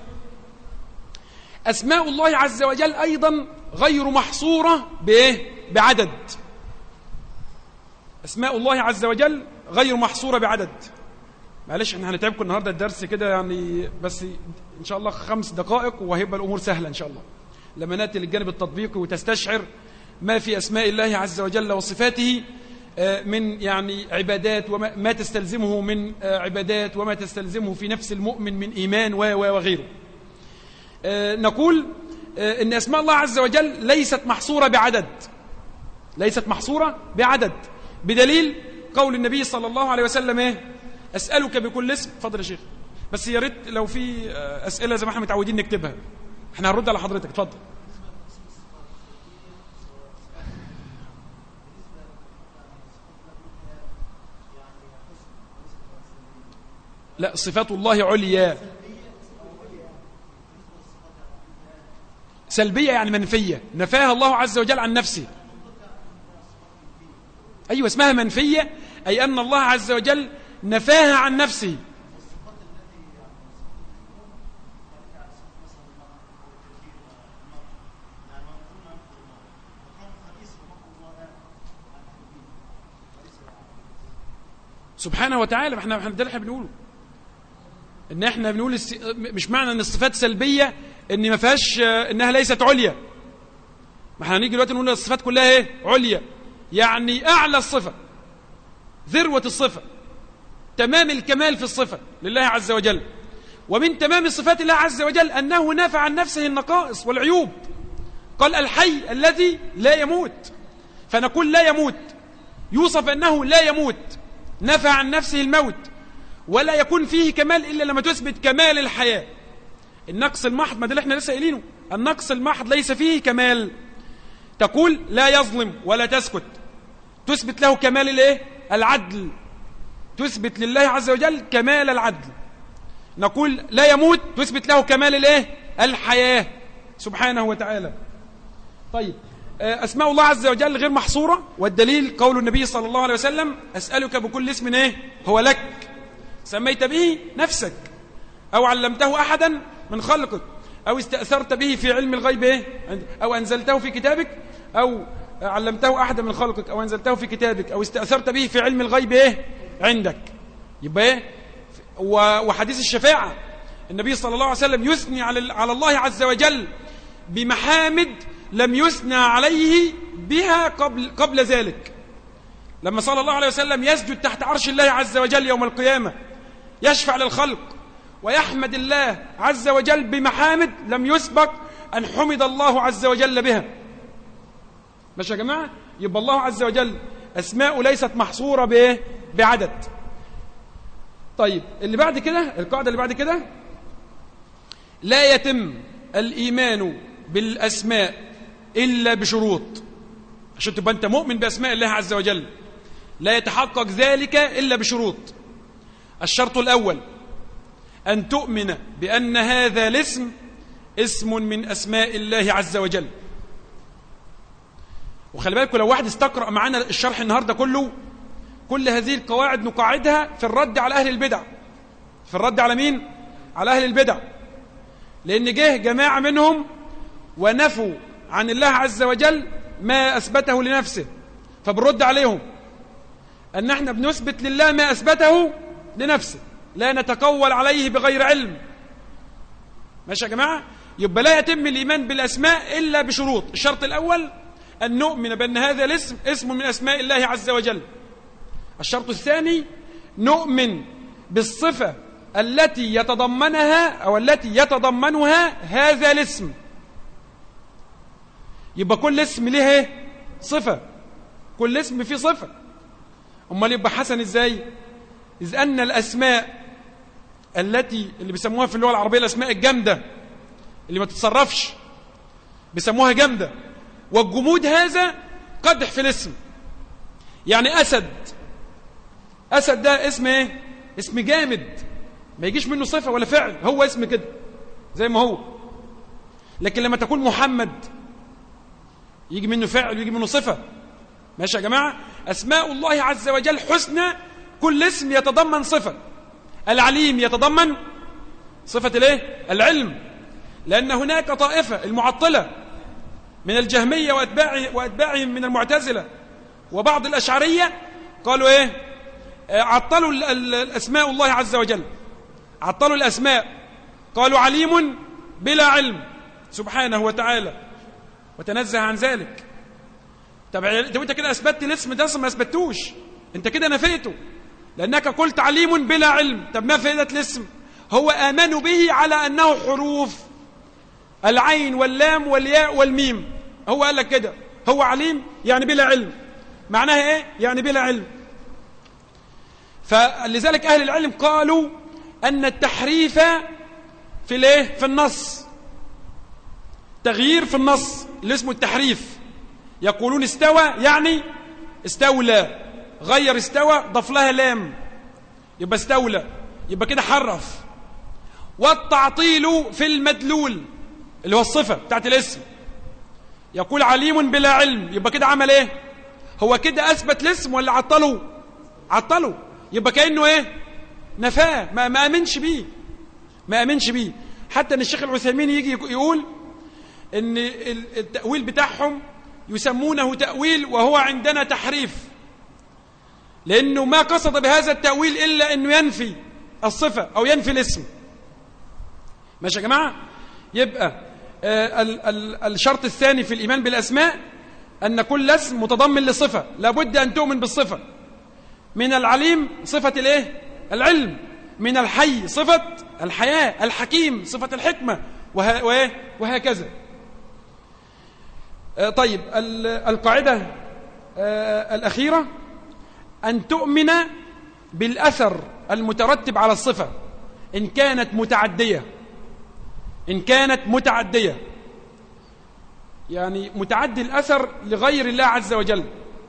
اسماء الله عز وجل ايضا غير محصورة بايه بعدد. اسماء الله عز وجل غير محصورة بعدد. معلش احنا هنتعبكم النهاردة الدرس كده يعني، بس إن شاء الله 5 دقائق وهيبقى الأمور سهلة إن شاء الله لما نأتي للجانب التطبيقي وتستشعر ما في أسماء الله عز وجل وصفاته من يعني عبادات، وما تستلزمه من عبادات، وما تستلزمه في نفس المؤمن من إيمان وغيره. نقول إن أسماء الله عز وجل ليست محصورة بعدد، ليست محصورة بعدد، بدليل قول النبي صلى الله عليه وسلم إيه؟ أسألك بكل اسم. اتفضل يا شيخ، بس يا ريت لو في أسئلة زي ما احنا متعودين نكتبها، احنا هنرد على حضرتك. اتفضل. لا، صفات الله عليا. سلبية يعني منفية، نفاها الله عز وجل عن نفسه. أيوة، اسمها منفية، أي أن الله عز وجل نفاها عن نفسه. سبحانه وتعالى. احنا ده اللي بنقوله، ان احنا بنقول مش معنى ان الصفات سلبيه ان ما فيهاش، انها ليست عليا. ما احنا هنيجي دلوقتي نقول الصفات كلها ايه؟ عليا، يعني اعلى الصفه، ذروه الصفه، تمام الكمال في الصفه لله عز وجل. ومن تمام صفات الله عز وجل انه نفى عن نفسه النقائص والعيوب. قال الحي الذي لا يموت، فنقول لا يموت، يوصف انه لا يموت، نفى عن نفسه الموت، ولا يكون فيه كمال إلا لما تثبت كمال الحياة. النقص المحض، ما ده اللي احنا لسه قايلينه، النقص المحض ليس فيه كمال. تقول لا يظلم ولا تسكت، تثبت له كمال الايه؟ العدل، تثبت لله عز وجل كمال العدل. نقول لا يموت، تثبت له كمال الايه؟ الحياة سبحانه وتعالى. طيب، أسماء الله عز وجل غير محصورة، والدليل قول النبي صلى الله عليه وسلم أسألك بكل اسم ايه؟ هو لك سميت به نفسك، أو علمته أحدا من خلقك، أو استأثرت به في علم الغيب ايه؟ أو أنزلته في كتابك، أو علمته أحدا من خلقك، أو أنزلته في كتابك، أو استأثرت به في علم الغيب ايه؟ عندك. يبقى ايه؟ وحديث الشفاعة، النبي صلى الله عليه وسلم يثني على الله عز وجل بمحامد لم يثنى عليه بها قبل ذلك. لما صلى الله عليه وسلم يسجد تحت عرش الله عز وجل يوم القيامة، يشفع للخلق ويحمد الله عز وجل بمحامد لم يسبق أن حمد الله عز وجل بها. ماشي يا جماعة؟ يبقى الله عز وجل أسماء ليست محصورة بإيه؟ بعدد. طيب، اللي بعد كده، القاعدة اللي بعد كده، لا يتم الإيمان بالأسماء إلا بشروط. عشان تبقى أنت مؤمن بأسماء الله عز وجل لا يتحقق ذلك إلا بشروط. الشرط الأول أن تؤمن بأن هذا الاسم اسم من أسماء الله عز وجل. وخلي بالكم، لو واحد استقرأ معنا الشرح النهاردة كله، كل هذه القواعد نقاعدها في الرد على أهل البدع. في الرد على مين؟ على أهل البدع. لأن جه جماعة منهم ونفوا عن الله عز وجل ما أثبته لنفسه، فبنرد عليهم أن احنا بنثبت لله ما أثبته لنفسه، لا نتقول عليه بغير علم. ماشي يا جماعة؟ يبقى لا يتم الإيمان بالأسماء إلا بشروط. الشرط الأول أن نؤمن بأن هذا الاسم اسم من أسماء الله عز وجل. الشرط الثاني نؤمن بالصفة التي يتضمنها أو التي يتضمنها هذا الاسم. يبقى كل اسم له صفة، كل اسم فيه صفة. أمال يبقى حسن إزاي؟ إذ أن الأسماء اللي بيسموها في اللغة العربية الأسماء الجامدة اللي ما تتصرفش بيسموها جامدة، والجمود هذا قدح في الاسم. يعني أسد ده اسم ايه؟ اسم جامد، ما يجيش منه صفة ولا فعل، هو اسم كده زي ما هو. لكن لما تكون محمد يجي منه فعل ويجي منه صفة. ماشي يا جماعة؟ أسماء الله عز وجل حسنى، كل اسم يتضمن صفة. العليم يتضمن صفة الايه؟ العلم، لأن هناك طائفة المعطلة من الجهمية وأتباعهم من المعتزلة وبعض الأشعرية قالوا ايه؟ عطلوا الأسماء الله عز وجل، عطلوا الأسماء، قالوا عليم بلا علم سبحانه وتعالى وتنزه عن ذلك. طب انت كده أثبتت الاسم ده، ما أثبتوش، انت كده نفيته، لأنك قلت عليم بلا علم. طب ما فائدة الاسم؟ هو آمنوا به على أنه حروف العين واللام والياء والميم، هو قال لك كده، هو عليم يعني بلا علم. معناها ايه يعني بلا علم؟ فلذلك أهل العلم قالوا أن التحريف في الايه؟ في النص، تغيير في النص اللي اسمه التحريف. يقولون استوى يعني استولى، غير استوى ضاف لها لام يبقى استولى، يبقى كده حرف. والتعطيل في المدلول اللي هو الصفة بتاعت الاسم، يقول عليم بلا علم، يبقى كده عمل ايه؟ هو كده أثبت الاسم ولا عطله؟ عطله، يبقى كأنه ايه؟ نفاه، ما أمنش بيه، ما أمنش بيه. حتى ان الشيخ العثيمين يجي يقول ان التأويل بتاعهم يسمونه تأويل وهو عندنا تحريف، لأنه ما قصد بهذا التأويل إلا أنه ينفي الصفة أو ينفي الاسم. ماشي يا جماعة؟ يبقى الشرط الثاني في الإيمان بالأسماء أن كل اسم متضمن لصفة، لابد أن تؤمن بالصفة. من العليم صفة الايه؟ العلم، من الحي صفة الحياة، الحكيم صفة الحكمة، وهكذا. طيب القاعدة الأخيرة أن تؤمن بالأثر المترتب على الصفة إن كانت متعدية، إن كانت متعدية يعني متعدي الأثر لغير الله عز وجل.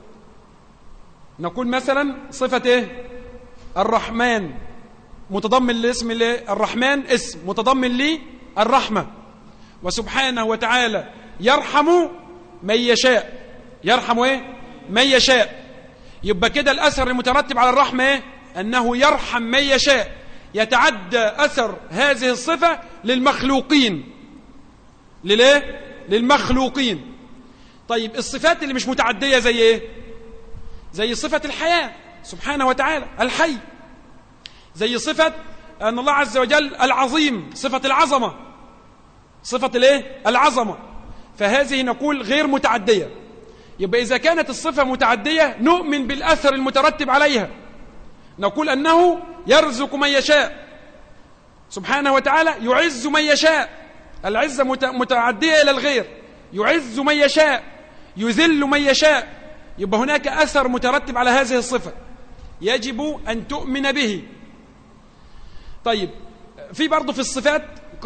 نقول مثلا صفة إيه؟ الرحمن متضمن لاسم الرحمن، اسم متضمن لي الرحمة، وسبحانه وتعالى يرحم من يشاء، يرحم إيه؟ من يشاء. يبقى كده الأثر المترتب على الرحمة إيه؟ أنه يرحم من يشاء. يتعدى أثر هذه الصفة للمخلوقين، لليه؟ للمخلوقين. طيب الصفات اللي مش متعدية زي إيه؟ زي صفة الحياة سبحانه وتعالى الحي، زي صفة أن الله عز وجل العظيم، صفة العظمة، صفة الايه؟ العظمة. فهذه نقول غير متعدية. يبقى إذا كانت الصفة متعدية نؤمن بالأثر المترتب عليها، نقول أنه يرزق من يشاء سبحانه وتعالى، يعز من يشاء، العزة متعدية إلى الغير، يعز من يشاء، يذل من يشاء. يبقى هناك أثر مترتب على هذه الصفة يجب أن تؤمن به. طيب في برضه في الصفات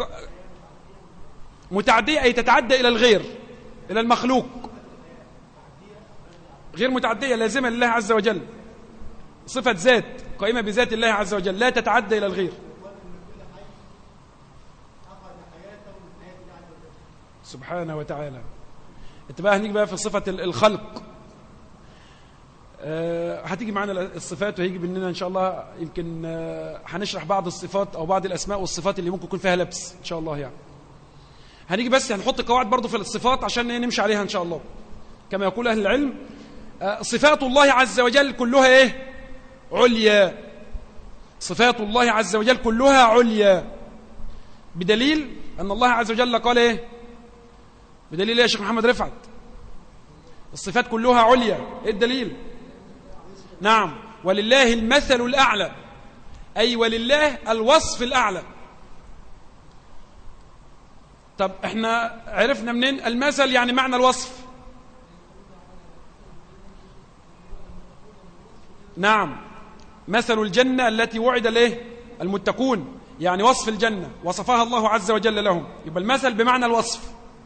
متعدية أي تتعدى إلى الغير، إلى المخلوق، غير متعدية لازمة لله عز وجل، صفة ذات قائمة بذات الله عز وجل لا تتعدى إلى الغير سبحانه وتعالى. اتبقى هنيجي بقى في صفة الخلق، هتيجي معنا الصفات وهيجي مننا إن شاء الله. يمكن هنشرح بعض الصفات أو بعض الأسماء والصفات اللي ممكن يكون فيها لبس إن شاء الله. يعني هنيجي بس هنحط قواعد برضو في الصفات عشان نمشي عليها إن شاء الله. كما يقول أهل العلم صفات الله عز وجل كلها إيه؟ عليا. صفات الله عز وجل كلها عليا، بدليل أن الله عز وجل قال إيه؟ بدليل إيه يا شيخ محمد رفعت؟ الصفات كلها عليا، إيه الدليل؟ نعم، ولله المثل الأعلى، أي ولله الوصف الأعلى. طب احنا عرفنا منين المثل يعني معنى الوصف؟ نعم، مثل الجنة التي وعد له المتقون، يعني وصف الجنة وصفها الله عز وجل لهم، يبقى المثل بمعنى الوصف.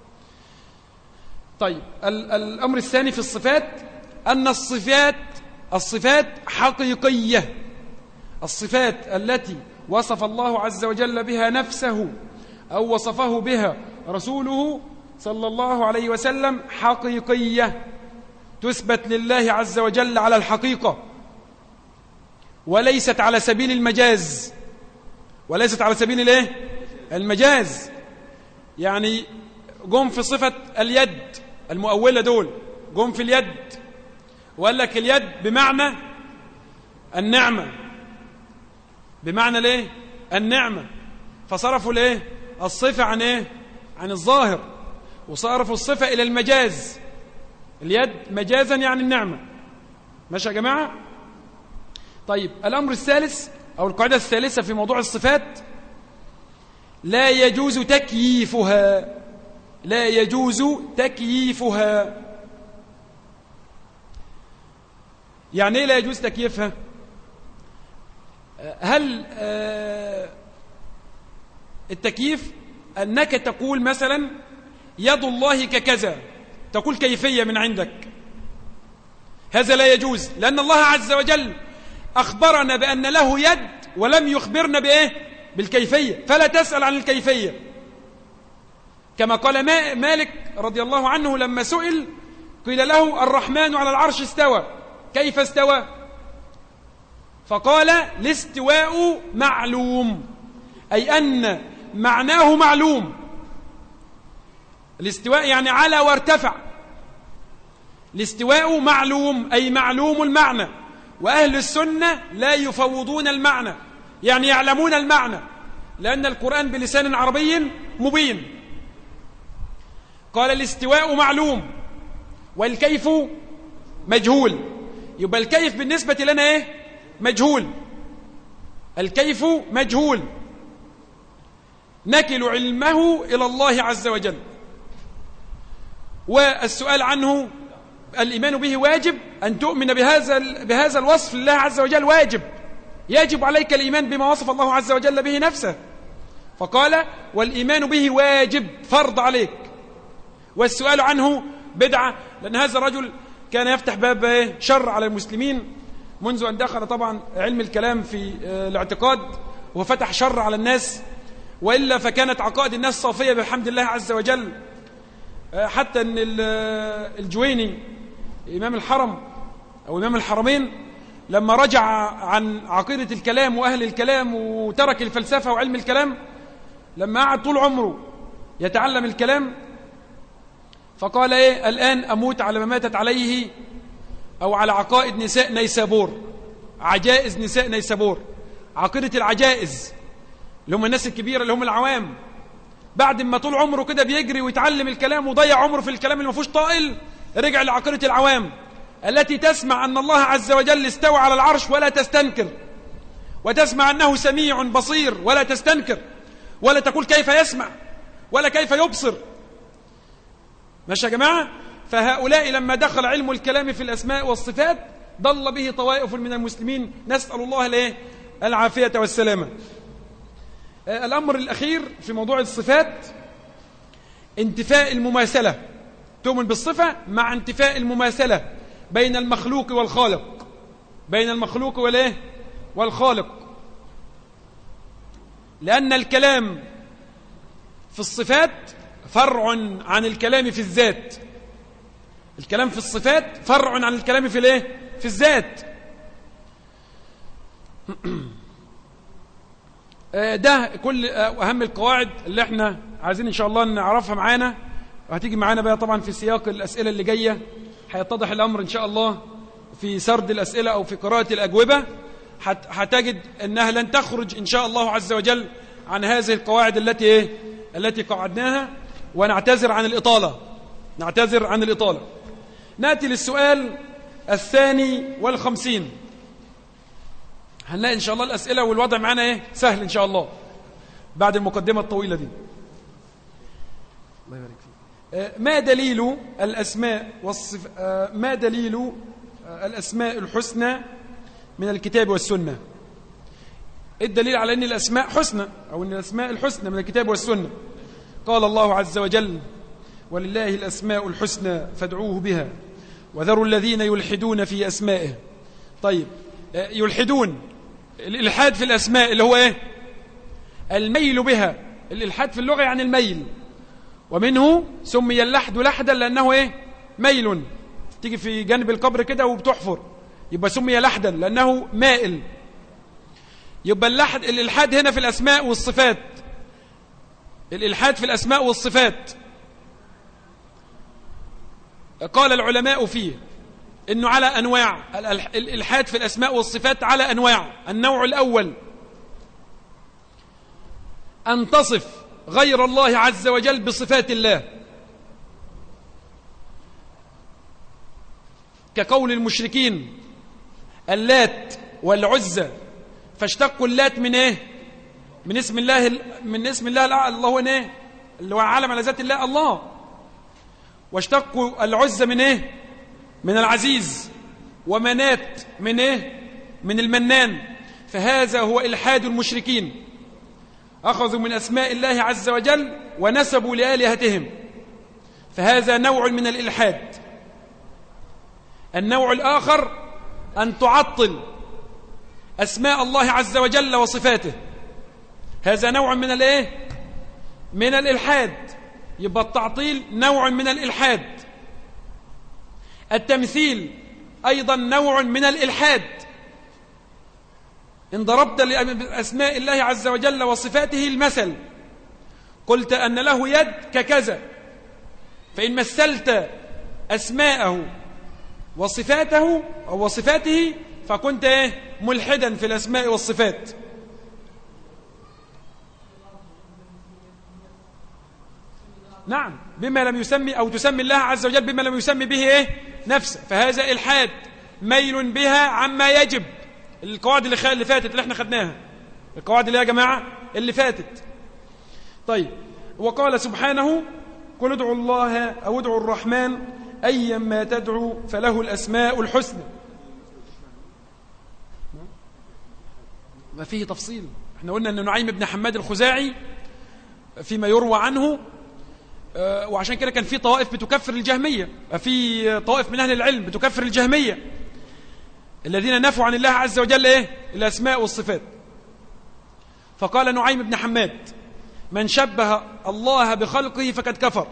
طيب الأمر الثاني في الصفات أن الصفات حقيقية. الصفات التي وصف الله عز وجل بها نفسه أو وصفه بها رسوله صلى الله عليه وسلم حقيقية، تثبت لله عز وجل على الحقيقة، وليست على سبيل المجاز، وليست على سبيل الايه؟ المجاز. يعني قم في صفة اليد، المؤولة دول قم في اليد وقال لك اليد بمعنى النعمة، بمعنى ليه النعمة، فصرفوا ليه الصفة عن ايه عن الظاهر، وصرفوا الصفة إلى المجاز. اليد مجازا يعني النعمة. ماشي يا جماعة؟ طيب الأمر الثالث أو القاعدة الثالثة في موضوع الصفات: لا يجوز تكييفها. لا يجوز تكييفها. يعني ايه لا يجوز تكييفها؟ هل التكييف أنك تقول مثلا يد الله ككذا، تقول كيفية من عندك، هذا لا يجوز، لأن الله عز وجل أخبرنا بأن له يد ولم يخبرنا بإيه؟ بالكيفية، فلا تسأل عن الكيفية. كما قال مالك رضي الله عنه لما سئل قيل له الرحمن على العرش استوى، كيف استوى؟ فقال الاستواء معلوم، أي أن معناه معلوم. الاستواء يعني على وارتفع. الاستواء معلوم أي معلوم المعنى، وأهل السنة لا يفوضون المعنى، يعني يعلمون المعنى، لأن القرآن بلسان عربي مبين. قال الاستواء معلوم والكيف مجهول، يبقى الكيف بالنسبة لنا ايه؟ مجهول. الكيف مجهول، نكل علمه إلى الله عز وجل، والسؤال عنه الإيمان به واجب. أن تؤمن بهذا الوصف لله عز وجل واجب، يجب عليك الإيمان بما وصف الله عز وجل به نفسه، فقال والإيمان به واجب فرض عليك. والسؤال عنه بدعة، لأن هذا الرجل كان يفتح باب شر على المسلمين منذ أن دخل طبعا علم الكلام في الاعتقاد، وفتح شر على الناس، وإلا فكانت عقائد الناس صافية بحمد الله عز وجل. حتى أن الجويني إمام الحرم أو إمام الحرمين لما رجع عن عقيدة الكلام وأهل الكلام وترك الفلسفة وعلم الكلام، لما قعد طول عمره يتعلم الكلام، فقال ايه الآن أموت على ما ماتت عليه أو على عقائد نساء نيسابور، عجائز نساء نيسابور، عقيدة العجائز اللي هم الناس الكبيرة اللي هم العوام. بعد ما طول عمره كده بيجري ويتعلم الكلام وضيع عمره في الكلام اللي ما فيهوش طائل، رجع لعقيدة العوام التي تسمع أن الله عز وجل استوى على العرش ولا تستنكر، وتسمع أنه سميع بصير ولا تستنكر، ولا تقول كيف يسمع ولا كيف يبصر. ماشي يا جماعة؟ فهؤلاء لما دخل علم الكلام في الأسماء والصفات ضل به طوائف من المسلمين، نسأل الله العافية والسلامة. الأمر الأخير في موضوع الصفات انتفاء المماثلة، تؤمن بالصفة مع انتفاء المماثلة بين المخلوق والخالق، بين المخلوق والخالق، لأن الكلام في الصفات فرع عن الكلام في الذات. الكلام في الصفات فرع عن الكلام في الذات. ده كل أهم القواعد اللي احنا عايزين إن شاء الله نعرفها معانا، وهتيجي معانا بقى طبعا في سياق الأسئلة اللي جاية، هيتضح الأمر إن شاء الله في سرد الأسئلة أو في قراءة الأجوبة، هتجد أنها لن تخرج إن شاء الله عز وجل عن هذه القواعد التي قعدناها. ونعتذر عن الإطالة، نعتذر عن الإطالة. نأتي للسؤال 52. هنلاقي إن شاء الله الأسئلة والوضع معنا سهل إن شاء الله بعد المقدمة الطويلة دي. الله يبارك فيك. ما دليل الأسماء ما دليل الأسماء الحسنى من الكتاب والسنة؟ الدليل على أن الأسماء حسنى أو أن الأسماء الحسنى من الكتاب والسنة. قال الله عز وجل ولله الأسماء الحسنى فادعوه بها وذروا الذين يلحدون في أسمائه. طيب يلحدون، الإلحاد في الأسماء اللي هو الميل بها. الإلحاد في اللغة يعني الميل، ومنه سمي اللحد لحدا لأنه ميل، تيجي في جانب القبر كده وبتحفر يبقى سمي لحدا لأنه مائل. يبقى الإلحاد هنا في الأسماء والصفات، الإلحاد في الأسماء والصفات قال العلماء فيه إنه على أنواع. الإلحاد في الأسماء والصفات على أنواع. النوع الأول أن تصف غير الله عز وجل بصفات الله، كقول المشركين اللات والعزى، فاشتقوا اللات من ايه؟ من اسم الله، من اسم الله الله هو ايه؟ اللي هو علم على ذات الله الله. واشتقوا العزى من ايه؟ من العزيز. ومنات من ايه؟ من المنان. فهذا هو إلحاد المشركين، أخذوا من أسماء الله عز وجل ونسبوا لآلهتهم، فهذا نوع من الإلحاد. النوع الآخر أن تعطل أسماء الله عز وجل وصفاته، هذا نوع من الإيه؟ من الإلحاد. يبقى التعطيل نوع من الإلحاد. التمثيل أيضا نوع من الإلحاد. إن ضربت لأسماء الله عز وجل وصفاته المثل، قلت أن له يد ككذا، فإن مثلت أسماءه وصفاته أو وصفاته فكنت إيه؟ ملحدا في الأسماء والصفات. نعم، بما لم يسمي، أو تسمي الله عز وجل بما لم يسمي به إيه؟ نفسه، فهذا إلحاد ميل بها عما يجب. القواعد اللي فاتت اللي احنا خدناها، القواعد اللي يا جماعة اللي فاتت. طيب، وقال سبحانه قل ادعوا الله أو ادعوا الرحمن أيا ما تدعو فله الأسماء الحسنى. ما فيه تفصيل. احنا قلنا أن نعيم بن حماد الخزاعي فيما يروى عنه، وعشان كده كان في طوائف بتكفر الجهمية، في طوائف من أهل العلم بتكفر الجهمية الذين نفوا عن الله عز وجل إيه؟ الأسماء والصفات. فقال نعيم بن حماد من شبه الله بخلقه فقد كفر،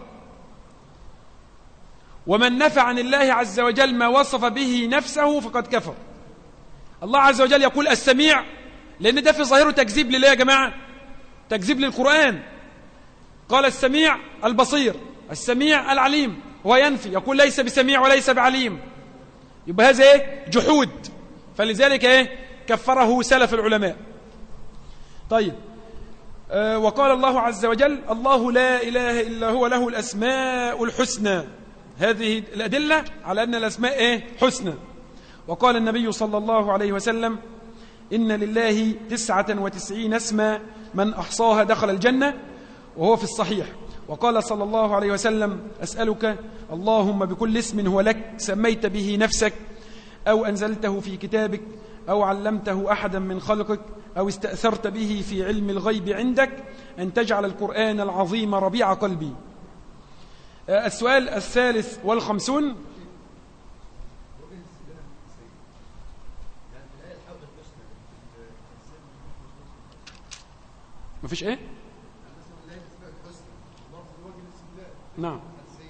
ومن نفى عن الله عز وجل ما وصف به نفسه فقد كفر. الله عز وجل يقول السميع، لأن ده في ظاهره تكذيب لله يا جماعة، تكذيب للقرآن. قال السميع البصير، السميع العليم، وينفي يقول ليس بسميع وليس بعليم، يبقى هذا ايه؟ جحود. فلذلك ايه؟ كفره سلف العلماء. طيب، وقال الله عز وجل الله لا إله إلا هو له الأسماء الحسنى. هذه الأدلة على أن الأسماء ايه؟ حسنى. وقال النبي صلى الله عليه وسلم إن لله 99 اسما من أحصاها دخل الجنة، وهو في الصحيح. وقال صلى الله عليه وسلم أسألك اللهم بكل اسم هو لك سميت به نفسك أو أنزلته في كتابك أو علمته أحدا من خلقك أو استأثرت به في علم الغيب عندك أن تجعل القرآن العظيم ربيع قلبي. السؤال 53. ما فيش ايه؟ نعم،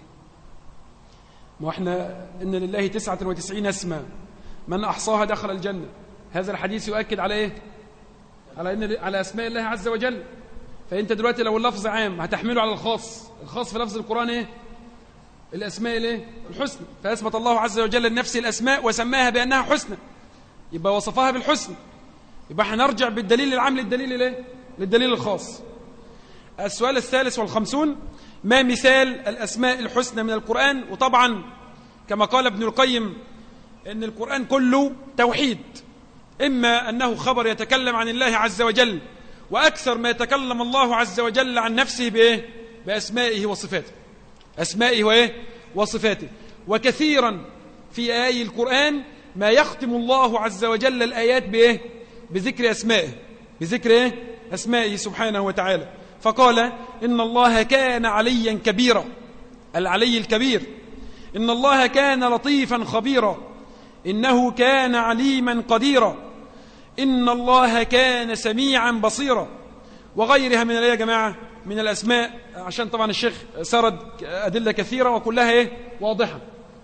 ما احنا إن لله 99 اسما من أحصاها دخل الجنة. هذا الحديث يؤكد على ايه؟ على أسماء الله عز وجل. فأنت دلوقتي لو اللفظ عام هتحمله على الخاص. الخاص في لفظ القرآن ايه؟ الأسماء الايه؟ الحسنى. فأثبت الله عز وجل لنفسه الأسماء وسماها بأنها حسنى، يبقى وصفها بالحسن. يبقى هنرجع بالدليل العام للدليل الايه؟ للدليل الخاص. السؤال 53 ما مثال الأسماء الحسنى من القرآن؟ وطبعا كما قال ابن القيم إن القرآن كله توحيد، إما أنه خبر يتكلم عن الله عز وجل، وأكثر ما يتكلم الله عز وجل عن نفسه بإيه؟ بأسمائه وصفاته، أسمائه وإيه؟ وصفاته. وكثيرا في آي القرآن ما يختم الله عز وجل الآيات بإيه؟ بذكر أسمائه، بذكر إيه؟ أسمائه سبحانه وتعالى. فقال إن الله كان عليا كبيرا، العلي الكبير. إن الله كان لطيفا خبيرا، إنه كان عليما قديرا، إن الله كان سميعا بصيرا. وغيرها من يا جماعة من الأسماء، عشان طبعا الشيخ سرد أدلة كثيرة وكلها إيه؟ واضحة.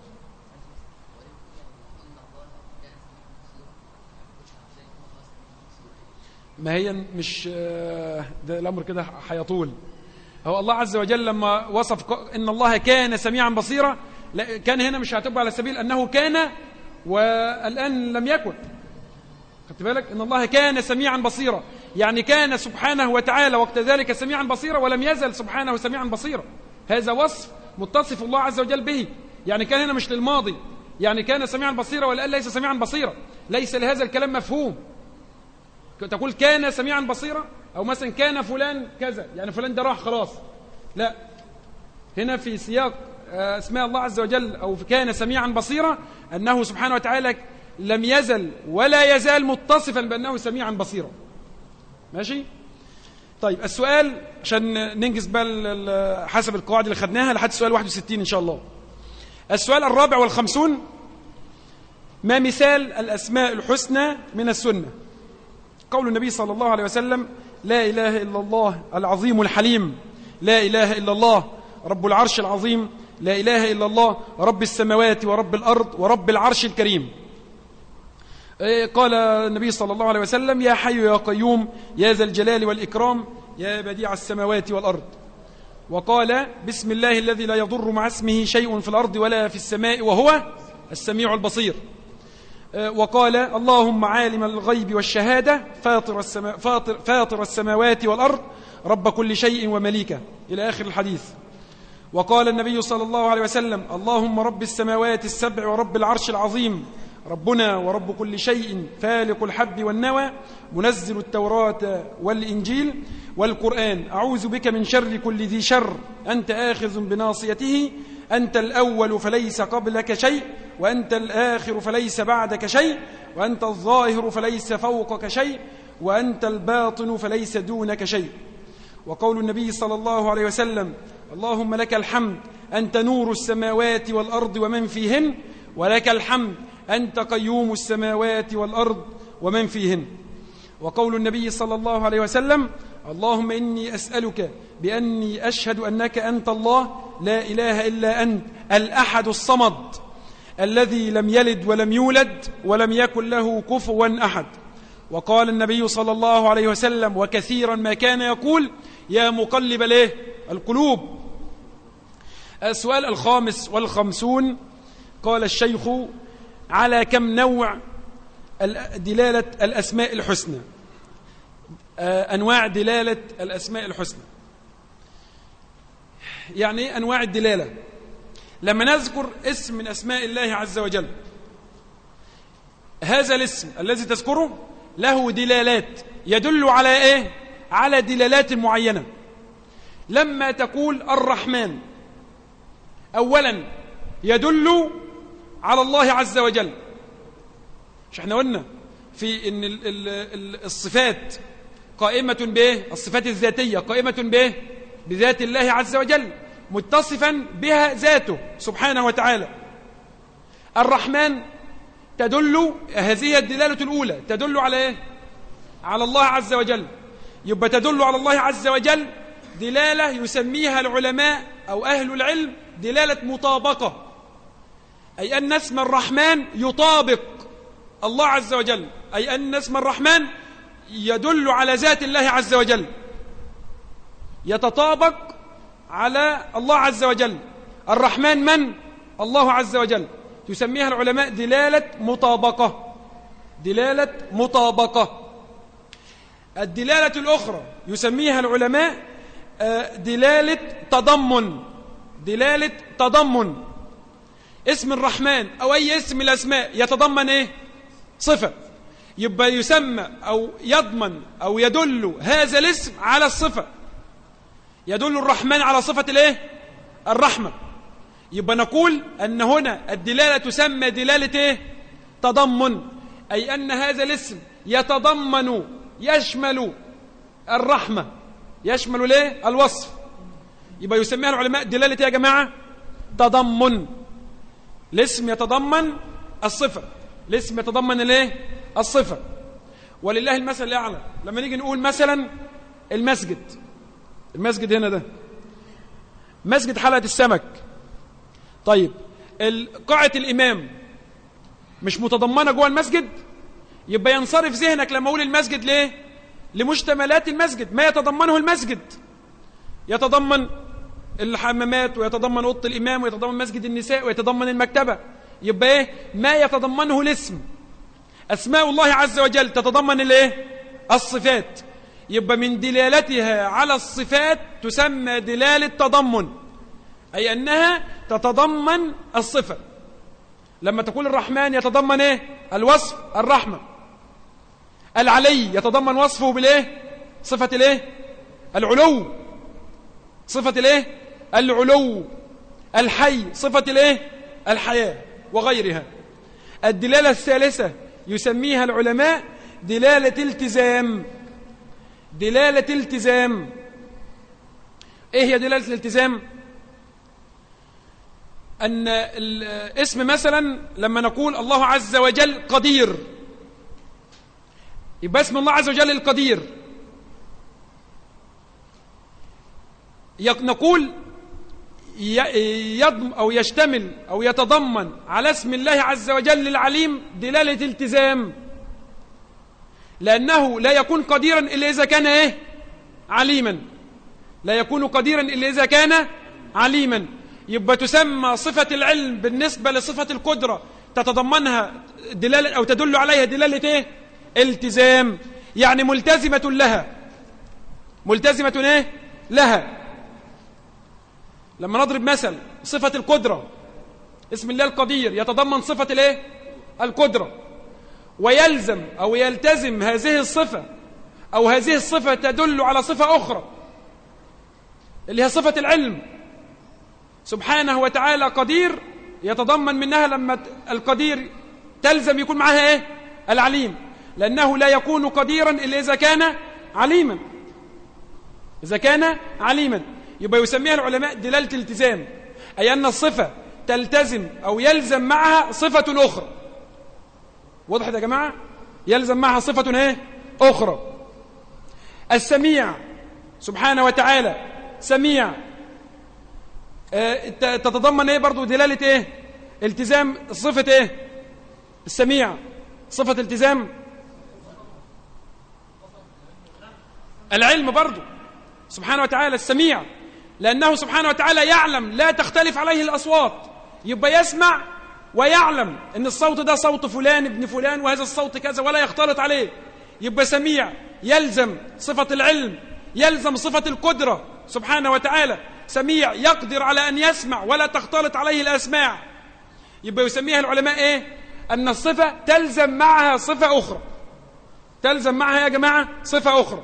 ما هي مش ده الأمر كده حيطول. هو الله عز وجل لما وصف إن الله كان سميعا بصيرا، كان هنا مش هتبقى على سبيل أنه كان والآن لم يكن. خدت بالك؟ إن الله كان سميعا بصيرا، يعني كان سبحانه وتعالى وقت ذلك سميعا بصيرا ولم يزل سبحانه سميعا بصيرا. هذا وصف متصف الله عز وجل به، يعني كان هنا مش للماضي، يعني كان سميعا بصيرا والآن ليس سميعا بصيرا، ليس لهذا الكلام مفهوم. تقول كان سميعا بصيرا، أو مثلا كان فلان كذا، يعني فلان ده راح خلاص، لا، هنا في سياق اسماء الله عز وجل أو كان سميعا بصيرا أنه سبحانه وتعالى لم يزل ولا يزال متصفا بأنه سميعا بصيرا. ماشي؟ طيب السؤال عشان ننجز بقى حسب القواعد اللي خدناها لحد السؤال 61 إن شاء الله. السؤال 54: ما مثال الأسماء الحسنى من السنة؟ قول النبي صلى الله عليه وسلم: لا إله إلا الله العظيم الحليم، لا إله إلا الله رب العرش العظيم، لا إله إلا الله رب السماوات ورب الأرض ورب العرش الكريم. قال النبي صلى الله عليه وسلم: يا حي يا قيوم يا ذا الجلال والإكرام يا بديع السماوات والأرض. وقال: بسم الله الذي لا يضر مع اسمه شيء في الأرض ولا في السماء وهو السميع البصير. وقال: اللهم عالم الغيب والشهادة فاطر السماوات والأرض رب كل شيء ومليكه، إلى آخر الحديث. وقال النبي صلى الله عليه وسلم: اللهم رب السماوات السبع ورب العرش العظيم، ربنا ورب كل شيء فالق الحب والنوى منزل التوراة والإنجيل والقرآن، أعوذ بك من شر كل ذي شر، أنت آخذ بناصيته، أنت الأول فليس قبلك شيء، وأنت الآخر فليس بعدك شيء، وأنت الظاهر فليس فوقك شيء، وأنت الباطن فليس دونك شيء. وقول النبي صلى الله عليه وسلم: اللهم لك الحمد أنت نور السماوات والأرض ومن فيهن، ولك الحمد أنت قيوم السماوات والأرض ومن فيهن. وقول النبي صلى الله عليه وسلم: اللهم إني أسألك بأني أشهد أنك أنت الله لا إله إلا أنت الأحد الصمد الذي لم يلد ولم يولد ولم يكن له كفوا أحد. وقال النبي صلى الله عليه وسلم وكثيرا ما كان يقول: يا مقلب القلوب. السؤال 55: قال الشيخ: على كم نوع دلالة الأسماء الحسنى؟ أنواع دلالة الأسماء الحسنى يعني أنواع الدلالة. لما نذكر اسم من أسماء الله عز وجل، هذا الاسم الذي تذكره له دلالات يدل على إيه؟ على دلالات معينة. لما تقول الرحمن، أولا يدل على الله عز وجل. مش احنا قلنا في ان الصفات قائمة به، الصفات الذاتية قائمة به بذات الله عز وجل، متصفا بها ذاته سبحانه وتعالى. الرحمن تدل، هذه الدلالة الأولى، تدل على إيه؟ على الله عز وجل. يبقى تدل على الله عز وجل دلالة يسميها العلماء أو أهل العلم دلالة مطابقة، أي أن اسم الرحمن يطابق الله عز وجل، أي أن اسم الرحمن يدل على ذات الله عز وجل، يتطابق على الله عز وجل. الرحمن من؟ الله عز وجل. تسميها العلماء دلالة مطابقة، دلالة مطابقة. الدلالة الأخرى يسميها العلماء دلالة تضمن، دلالة تضمن. اسم الرحمن أو أي اسم الأسماء يتضمن إيه؟ صفة، يبقى يسمى أو يضمن أو يدل هذا الاسم على الصفة. يدل الرحمن على صفة الإيه؟ الرحمة. يبقى نقول أن هنا الدلالة تسمى دلالة إيه؟ تضمن، أي أن هذا الاسم يتضمن، يشمل الرحمة، يشمل ليه؟ الوصف. يبقى يسميها العلماء دلالة يا جماعة تضمن. الاسم يتضمن الصفة، الاسم يتضمن الايه؟ الصفة. ولله المثل الأعلى. لما نيجي نقول مثلا المسجد هنا ده مسجد حلقة السمك، طيب قاعة الإمام مش متضمنة جوه المسجد، يبقى ينصرف ذهنك لما أقول المسجد ليه؟ لمشتملات المسجد، ما يتضمنه المسجد. يتضمن الحمامات، ويتضمن أوضة الإمام، ويتضمن مسجد النساء، ويتضمن المكتبة. يبقى إيه؟ ما يتضمنه الاسم. أسماء الله عز وجل تتضمن الإيه؟ الصفات. يبقى من دلالتها على الصفات تسمى دلالة تضمن، أي أنها تتضمن الصفة. لما تقول الرحمن يتضمن إيه؟ الوصف الرحمة. العلي يتضمن وصفه بالإيه؟ صفة الإيه؟ العلو، صفة الإيه؟ العلو. الحي صفة الإيه؟ الحياة، وغيرها. الدلالة الثالثة يسميها العلماء دلالة التزام. دلالة التزام. إيه هي دلالة الالتزام؟ أن الاسم مثلا لما نقول الله عز وجل قدير، يبقى اسم الله عز وجل القدير. نقول أو يشتمل أو يتضمن على اسم الله عز وجل العليم دلالة التزام، لأنه لا يكون قديرا إلا إذا كان إيه؟ عليما. لا يكون قديرا إلا إذا كان عليما. يبقى تسمى صفة العلم بالنسبة لصفة القدرة تتضمنها دلالة أو تدل عليها دلالة إيه؟ التزام، يعني ملتزمة لها. ملتزمة إيه؟ لها. لما نضرب مثل صفة القدرة، اسم الله القدير يتضمن صفة الإيه؟ القدرة، ويلزم أو يلتزم هذه الصفة أو هذه الصفة تدل على صفة أخرى اللي هي صفة العلم. سبحانه وتعالى قدير، يتضمن منها لما القدير تلزم يكون معها إيه؟ العليم، لأنه لا يكون قديرا إلا إذا كان عليما. إذا كان عليما يبقى يسميها العلماء دلالة الالتزام، أي أن الصفة تلتزم أو يلزم معها صفة أخرى. واضح يا جماعة؟ يلزم معها صفة إيه؟ أخرى. السميع سبحانه وتعالى سميع، تتضمن إيه برضو دلالة إيه؟ التزام. صفة إيه؟ السميع صفة التزام العلم برضو سبحانه وتعالى السميع، لأنه سبحانه وتعالى يعلم لا تختلف عليه الأصوات، يبقى يسمع ويعلم أن الصوت ده صوت فلان ابن فلان وهذا الصوت كذا ولا يختلط عليه. يبقى سميع يلزم صفة العلم، يلزم صفة القدرة سبحانه وتعالى. سميع يقدر على أن يسمع ولا تختلط عليه الأسماع. يبقى يسميها العلماء إيه؟ أن الصفة تلزم معها صفة أخرى. تلزم معها يا جماعة صفة أخرى.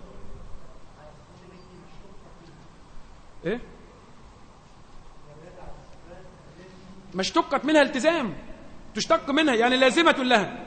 إيه؟ ما اشتقت منها التزام، تشتق منها يعني لازمة لها.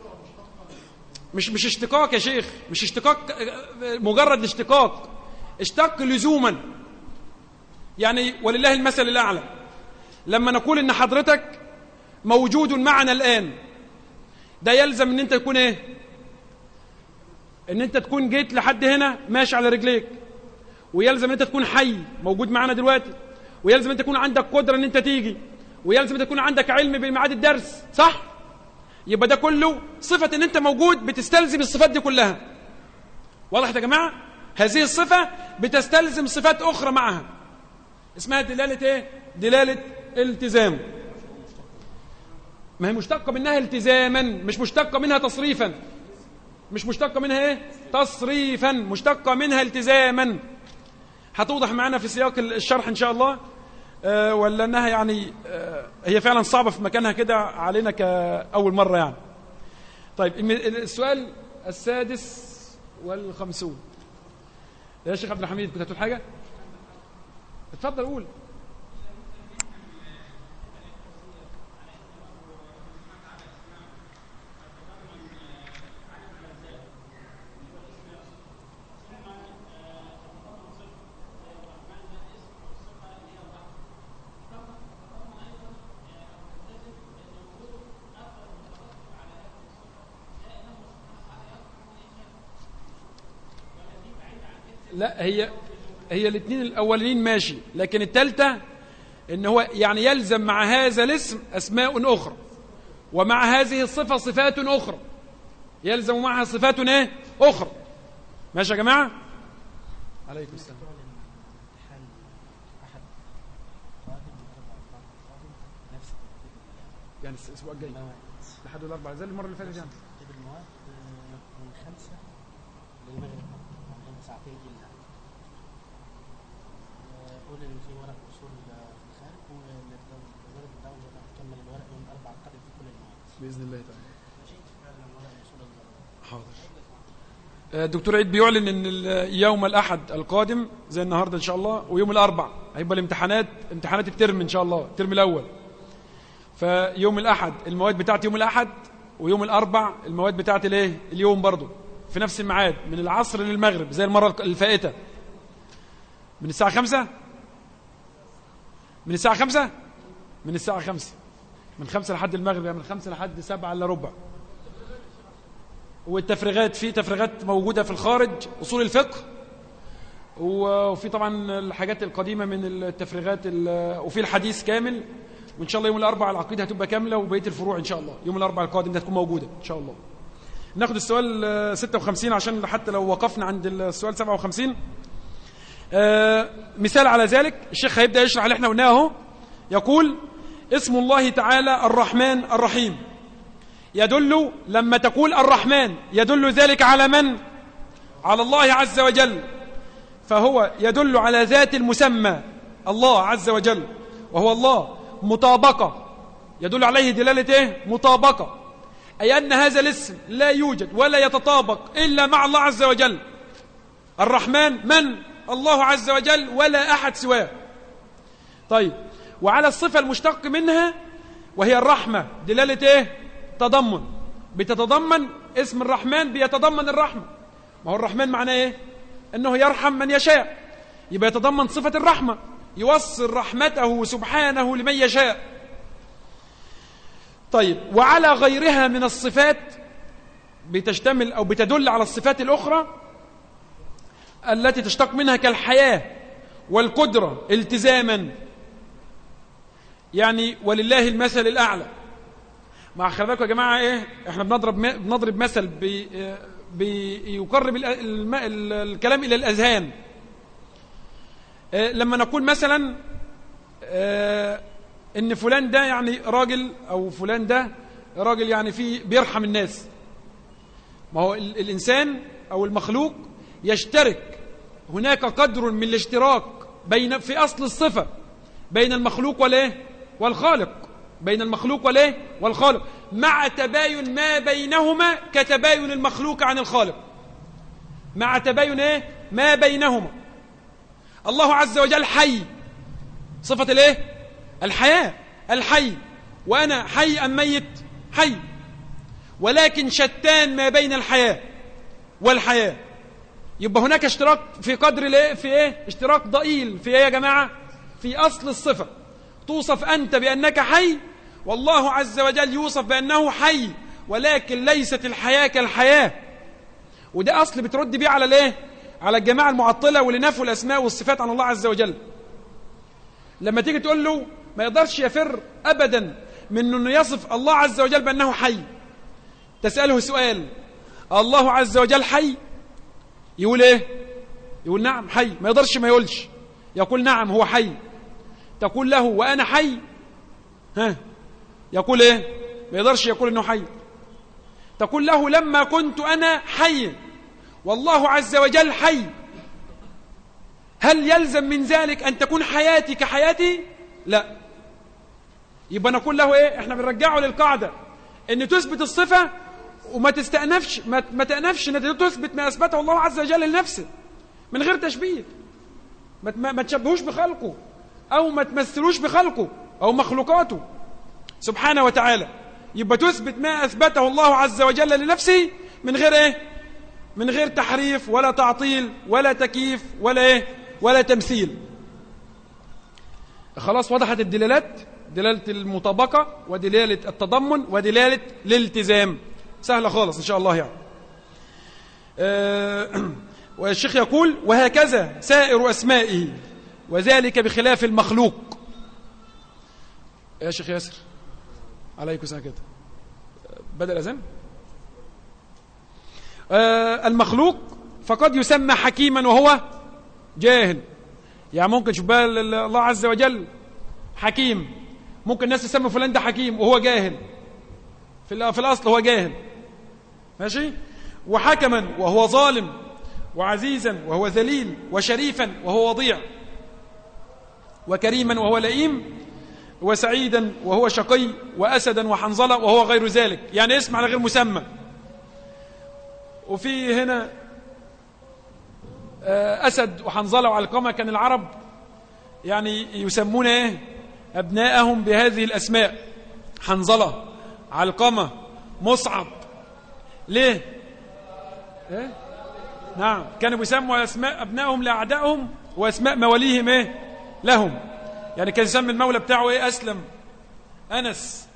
مش اشتقاق يا شيخ، مش اشتقاق مجرد اشتقاق، اشتق لزوما. يعني ولله المثل الأعلى، لما نقول إن حضرتك موجود معنا الآن، ده يلزم إن أنت تكون إيه؟ إن أنت تكون جيت لحد هنا ماشي على رجليك، ويلزم إن أنت تكون حي موجود معنا دلوقتي، ويلزم إن أنت تكون عندك قدرة إن أنت تيجي، ويلزم أن تكون عندك علم بميعاد الدرس، صح؟ يبقى ده كله صفة إن أنت موجود بتستلزم الصفات دي كلها. واضح يا جماعة؟ هذه الصفة بتستلزم صفات أخرى معها، اسمها دلالة إيه؟ دلالة التزام. ما هي مشتقة منها التزاما، مش مشتقة منها تصريفا. مش مشتقة منها إيه؟ تصريفا، مشتقة منها التزاما. هتوضح معنا في سياق الشرح إن شاء الله. ولا أنها يعني هي فعلا صعبة في مكانها كده علينا كأول مرة يعني. طيب السؤال 56 يا شيخ عبد الحميد، كنت هتقول حاجة؟ اتفضل قول. لا، هي الاثنين الأولين ماشي، لكن الثالثة إن هو يعني يلزم مع هذا الاسم أسماء أخرى، ومع هذه الصفة صفات أخرى، يلزم معها صفات إيه؟ أخرى. ماشي يا جماعة؟ عليكم السلام. يعني الأسبوع الجاي لحد الأربع زي المرة اللي فاتت يعني.
المواد من 5 للمغرب يعني ساعتين إلا. قول إن في ورق أصول في الخارج والورق الدولة هتكمل الورق يوم 4 القادم في كل المواد.
بإذن الله تعالى.
ماشي فعلا ورق أصول.
حاضر. الدكتور عيد بيعلن ان يوم الاحد القادم زي النهارده ان شاء الله ويوم الاربع هيبقى امتحانات الترم ان شاء الله الترم الاول. فيوم الاحد المواد بتاعت يوم الاحد ويوم الاربع المواد بتاعت الايه اليوم برضو في نفس الميعاد من العصر للمغرب زي المره الفائته. من الساعه 5 من الساعه 5 من الساعه 5 من 5 لحد المغرب يعني من 5 لحد 7 الا ربع. والتفريغات في تفريغات موجودة في الخارج أصول الفقه وفي طبعا الحاجات القديمة من التفريغات وفي الحديث كامل. وإن شاء الله يوم الأربعاء العقيدة هتبقى كاملة وبقية الفروع إن شاء الله يوم الأربعاء القادم ده هتكون موجودة إن شاء الله. ناخد السؤال 56 عشان حتى لو وقفنا عند السؤال 57 مثال على ذلك. الشيخ هيبدأ يشرح اللي احنا قلناه اهو. يقول اسم الله تعالى الرحمن الرحيم يدل لما تقول الرحمن يدل ذلك على من؟ على الله عز وجل. فهو يدل على ذات المسمى الله عز وجل وهو الله مطابقة يدل عليه دلالة ايه؟ مطابقة أي أن هذا الاسم لا يوجد ولا يتطابق إلا مع الله عز وجل. الرحمن من؟ الله عز وجل ولا أحد سواه. طيب وعلى الصفة المشتق منها وهي الرحمة دلالة ايه؟ تضمن بتتضمن اسم الرحمن بيتضمن الرحمة. ما هو الرحمن معناه ايه؟ انه يرحم من يشاء يبقى يتضمن صفة الرحمة يوصل رحمته سبحانه لمن يشاء. طيب وعلى غيرها من الصفات بتشتمل أو بتدل على الصفات الأخرى التي تشتق منها كالحياة والقدرة التزاما يعني ولله المثل الأعلى. مع خلي بالكم يا جماعة ايه احنا بنضرب مثل بيقرب الكلام إلى الأذهان. لما نقول مثلا ان فلان ده يعني راجل او فلان ده راجل يعني فيه بيرحم الناس. ما هو الإنسان او المخلوق يشترك هناك قدر من الاشتراك بين في أصل الصفة بين المخلوق والايه والخالق بين المخلوق والايه والخالق مع تباين ما بينهما كتباين المخلوق عن الخالق مع تباين ايه ما بينهما. الله عز وجل حي صفة الايه الحياة الحي وأنا حي أم ميت حي ولكن شتان ما بين الحياة والحياة. يبقى هناك اشتراك في قدر الايه في ايه اشتراك ضئيل في ايه يا جماعة في أصل الصفة. توصف أنت بأنك حي والله عز وجل يوصف بأنه حي ولكن ليست الحياة كالحياة. وده أصل بترد بيه على الايه على الجماعة المعطلة واللي نفوا الأسماء والصفات عن الله عز وجل. لما تيجي تقول له ما يقدرش يفر أبدا من أنه يصف الله عز وجل بأنه حي. تسأله سؤال الله عز وجل حي يقول ايه يقول نعم حي ما يقدرش ما يقولش يقول نعم هو حي. تقول له وأنا حي ها يقول ايه ما يقدرش يقول انه حي. تقول له لما كنت أنا حي والله عز وجل حي هل يلزم من ذلك أن تكون حياتي كحياتي؟ لا. يبقى نقول له ايه احنا بنرجعه للقاعدة ان تثبت الصفة وما تستأنفش ما تأنفش ان تثبت ما أثبته الله عز وجل لنفسه من غير تشبيه. ما تشبهوش بخلقه أو ما تمثلوش بخلقه أو مخلوقاته سبحانه وتعالى. يبقى تثبت ما أثبته الله عز وجل لنفسه من غير ايه من غير تحريف ولا تعطيل ولا تكييف ولا ايه ولا تمثيل. خلاص وضحت الدلالات دلالة المطابقة ودلالة التضمن ودلالة الالتزام سهلة خالص إن شاء الله يعني. والشيخ يقول وهكذا سائر أسمائه وذلك بخلاف المخلوق. يا شيخ ياسر عليكم سنة كده بدأ الأذان. المخلوق فقد يسمى حكيما وهو جاهل. يعني ممكن شبال الله عز وجل حكيم ممكن الناس تسمي فلان ده حكيم وهو جاهل، في الأصل هو جاهل، ماشي. وحكما وهو ظالم، وعزيزا وهو ذليل، وشريفا وهو وضيع، وكريما وهو لئيم، وسعيدا وهو شقي، وأسدا وحنظلة وهو غير ذلك. يعني اسم على غير مسمى. وفي هنا أسد وحنظلة وعلقمة كان العرب يعني يسمون ايه أبناءهم بهذه الأسماء، حنظلة، علقمة، مصعب. ليه؟ إيه؟ نعم، كانوا بيسموا أسماء أبنائهم لأعدائهم وأسماء مواليهم إيه؟ لهم. يعني كان يسمي المولى بتاعه إيه؟ أسلم، أنس.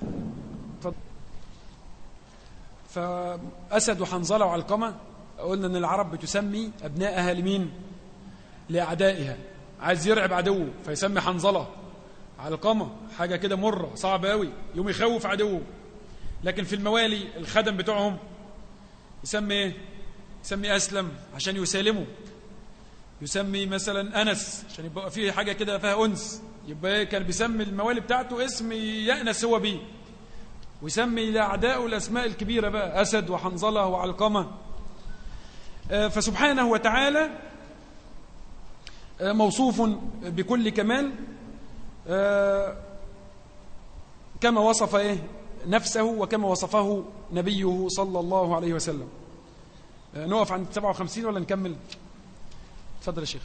فأسد وحنظلة وعلقمة قلنا أن العرب بتسمي أبنائها لمين؟ لأعدائها. عايز يرعب عدوه فيسمي حنظلة، علقمة، حاجة كده مرة صعبة أوي يوم يخوف عدوه. لكن في الموالي الخدم بتوعهم يسمي إيه؟ يسمي أسلم عشان يسالمه، يسمي مثلا أنس عشان يبقى فيه حاجة كده فيها أنس، يبقى كان بيسمي الموالي بتاعته اسم يأنس هو بيه، ويسمي لأعدائه الأسماء الكبيرة بقى، أسد وحنظلة وعلقمة. فسبحانه وتعالى موصوف بكل كمال كما وصف إيه نفسه وكما وصفه نبيه صلى الله عليه وسلم. نقف عند 57 ولا نكمل؟ تفضل يا شيخ.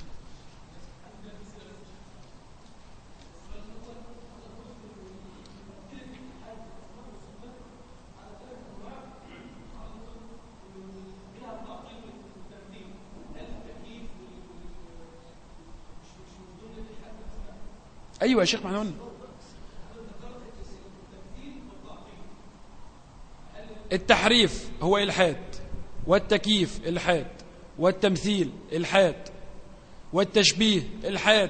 أيوة يا شيخ، ما احنا قلنا التحريف هو إلحاد، والتكييف إلحاد، والتمثيل إلحاد، والتشبيه إلحاد.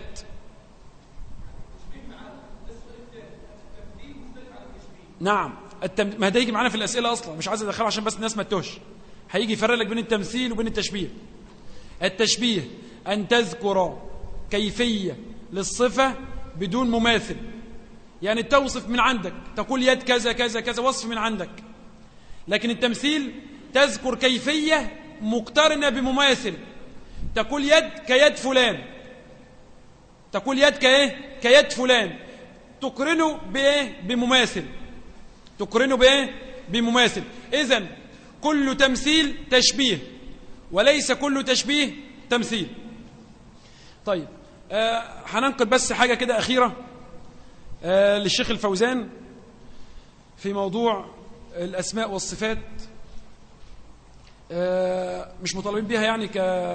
نعم، ما ده يجي معانا في الأسئلة أصلا، مش عايز أدخله عشان بس الناس ما تتوهش. هيجي يفرق لك بين التمثيل وبين التشبيه. التشبيه أن تذكر كيفية للصفة بدون مماثل، يعني توصف من عندك، تقول يد كذا كذا كذا، وصف من عندك. لكن التمثيل تذكر كيفية مقترنة بمماثل، تقول يد كيد فلان، تقول يد كايه كيد فلان، تقرنه بايه بمماثل، تقرنه بايه بمماثل. إذن كل تمثيل تشبيه، وليس كل تشبيه تمثيل. طيب هننقل بس حاجة كده أخيرة للشيخ الفوزان في موضوع الأسماء والصفات. مش مطالبين بها يعني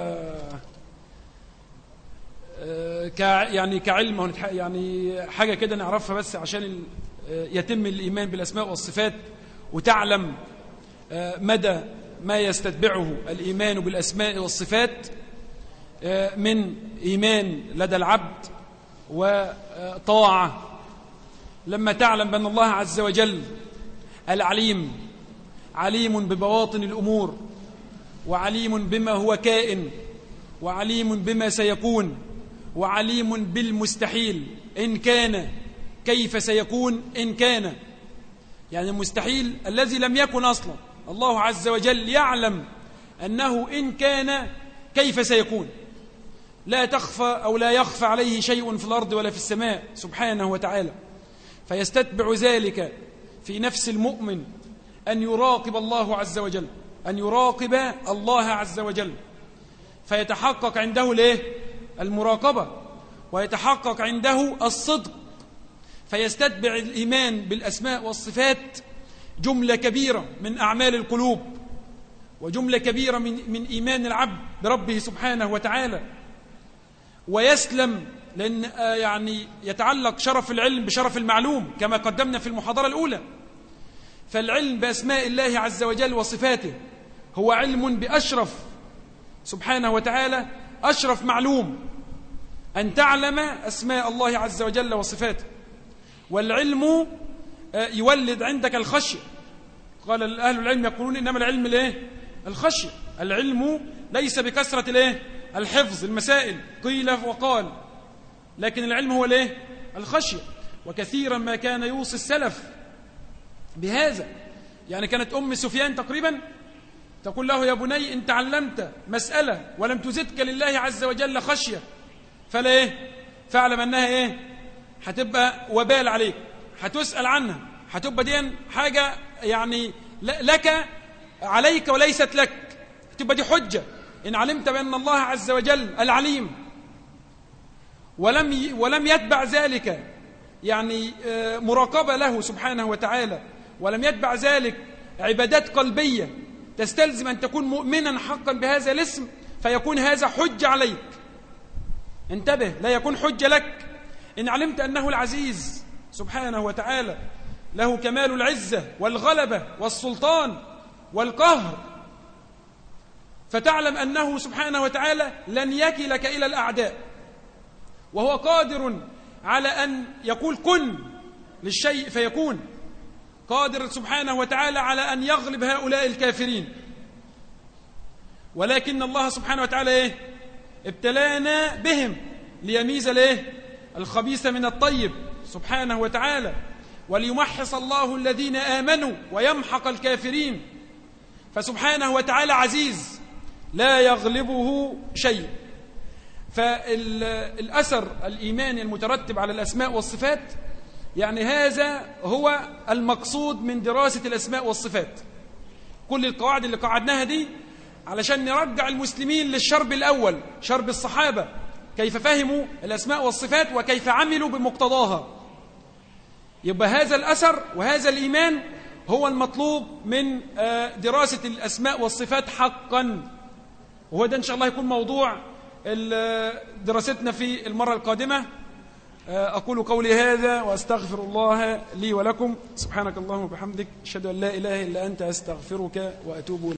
يعني كعلم، يعني حاجة كده نعرفها بس عشان يتم الإيمان بالأسماء والصفات، وتعلم مدى ما يستتبعه الإيمان بالأسماء والصفات من إيمان لدى العبد وطاعة. لما تعلم بأن الله عز وجل العليم، عليم ببواطن الأمور، وعليم بما هو كائن، وعليم بما سيكون، وعليم بالمستحيل إن كان، كيف سيكون إن كان، يعني المستحيل الذي لم يكن أصلا، الله عز وجل يعلم أنه إن كان كيف سيكون. لا تخفى أو لا يخفى عليه شيء في الأرض ولا في السماء سبحانه وتعالى. فيستتبع ذلك في نفس المؤمن أن يراقب الله عز وجل، أن يراقب الله عز وجل، فيتحقق عنده المراقبة، ويتحقق عنده الصدق، فيستتبع الإيمان بالأسماء والصفات جملة كبيرة من أعمال القلوب، وجملة كبيرة من إيمان العبد بربه سبحانه وتعالى، ويسلم. لأن يعني يتعلق شرف العلم بشرف المعلوم كما قدمنا في المحاضرة الأولى. فالعلم بأسماء الله عز وجل وصفاته هو علم بأشرف سبحانه وتعالى، أشرف معلوم، أن تعلم أسماء الله عز وجل وصفاته. والعلم يولد عندك الخشية. قال أهل العلم يقولون إنما العلم الخشية. العلم ليس بكثرة الحفظ المسائل قيل وقال، لكن العلم هو الخشية. وكثيرا ما كان يوصي السلف بهذا. يعني كانت أم سفيان تقريبا تقول له: يا بني إن تعلمت مسألة ولم تزدك لله عز وجل خشية فلا إيه؟ فاعلم أنها إيه؟ هتبقى وبال عليك، هتسأل عنها، هتبقى دي حاجة يعني لك عليك وليست لك، تبقى دي حجة إن علمت بأن الله عز وجل العليم ولم يتبع ذلك يعني مراقبة له سبحانه وتعالى، ولم يتبع ذلك عبادات قلبية تستلزم أن تكون مؤمنا حقا بهذا الاسم، فيكون هذا حجة عليك. انتبه، لا يكون حجة لك. إن علمت أنه العزيز سبحانه وتعالى له كمال العزة والغلبة والسلطان والقهر، فتعلم أنه سبحانه وتعالى لن يكلك إلى الأعداء، وهو قادر على أن يقول كن للشيء فيكون، قادر سبحانه وتعالى على أن يغلب هؤلاء الكافرين. ولكن الله سبحانه وتعالى إيه؟ ابتلانا بهم ليميز الإيه؟ الخبيث من الطيب سبحانه وتعالى، وليمحص الله الذين آمنوا ويمحق الكافرين. فسبحانه وتعالى عزيز لا يغلبه شيء. فالأثر الإيماني المترتب على الأسماء والصفات يعني هذا هو المقصود من دراسة الأسماء والصفات. كل القواعد اللي قعدناها دي علشان نرجع المسلمين للشرب الأول، شرب الصحابة، كيف فهموا الأسماء والصفات وكيف عملوا بمقتضاها. يبقى هذا الأثر وهذا الإيمان هو المطلوب من دراسة الأسماء والصفات حقا، وهو ده إن شاء الله يكون موضوع دراستنا في المرة القادمة. أقول قولي هذا وأستغفر الله لي ولكم. سبحانك اللهم وبحمدك، أشهد أن لا إله إلا أنت، أستغفرك وأتوب إليك.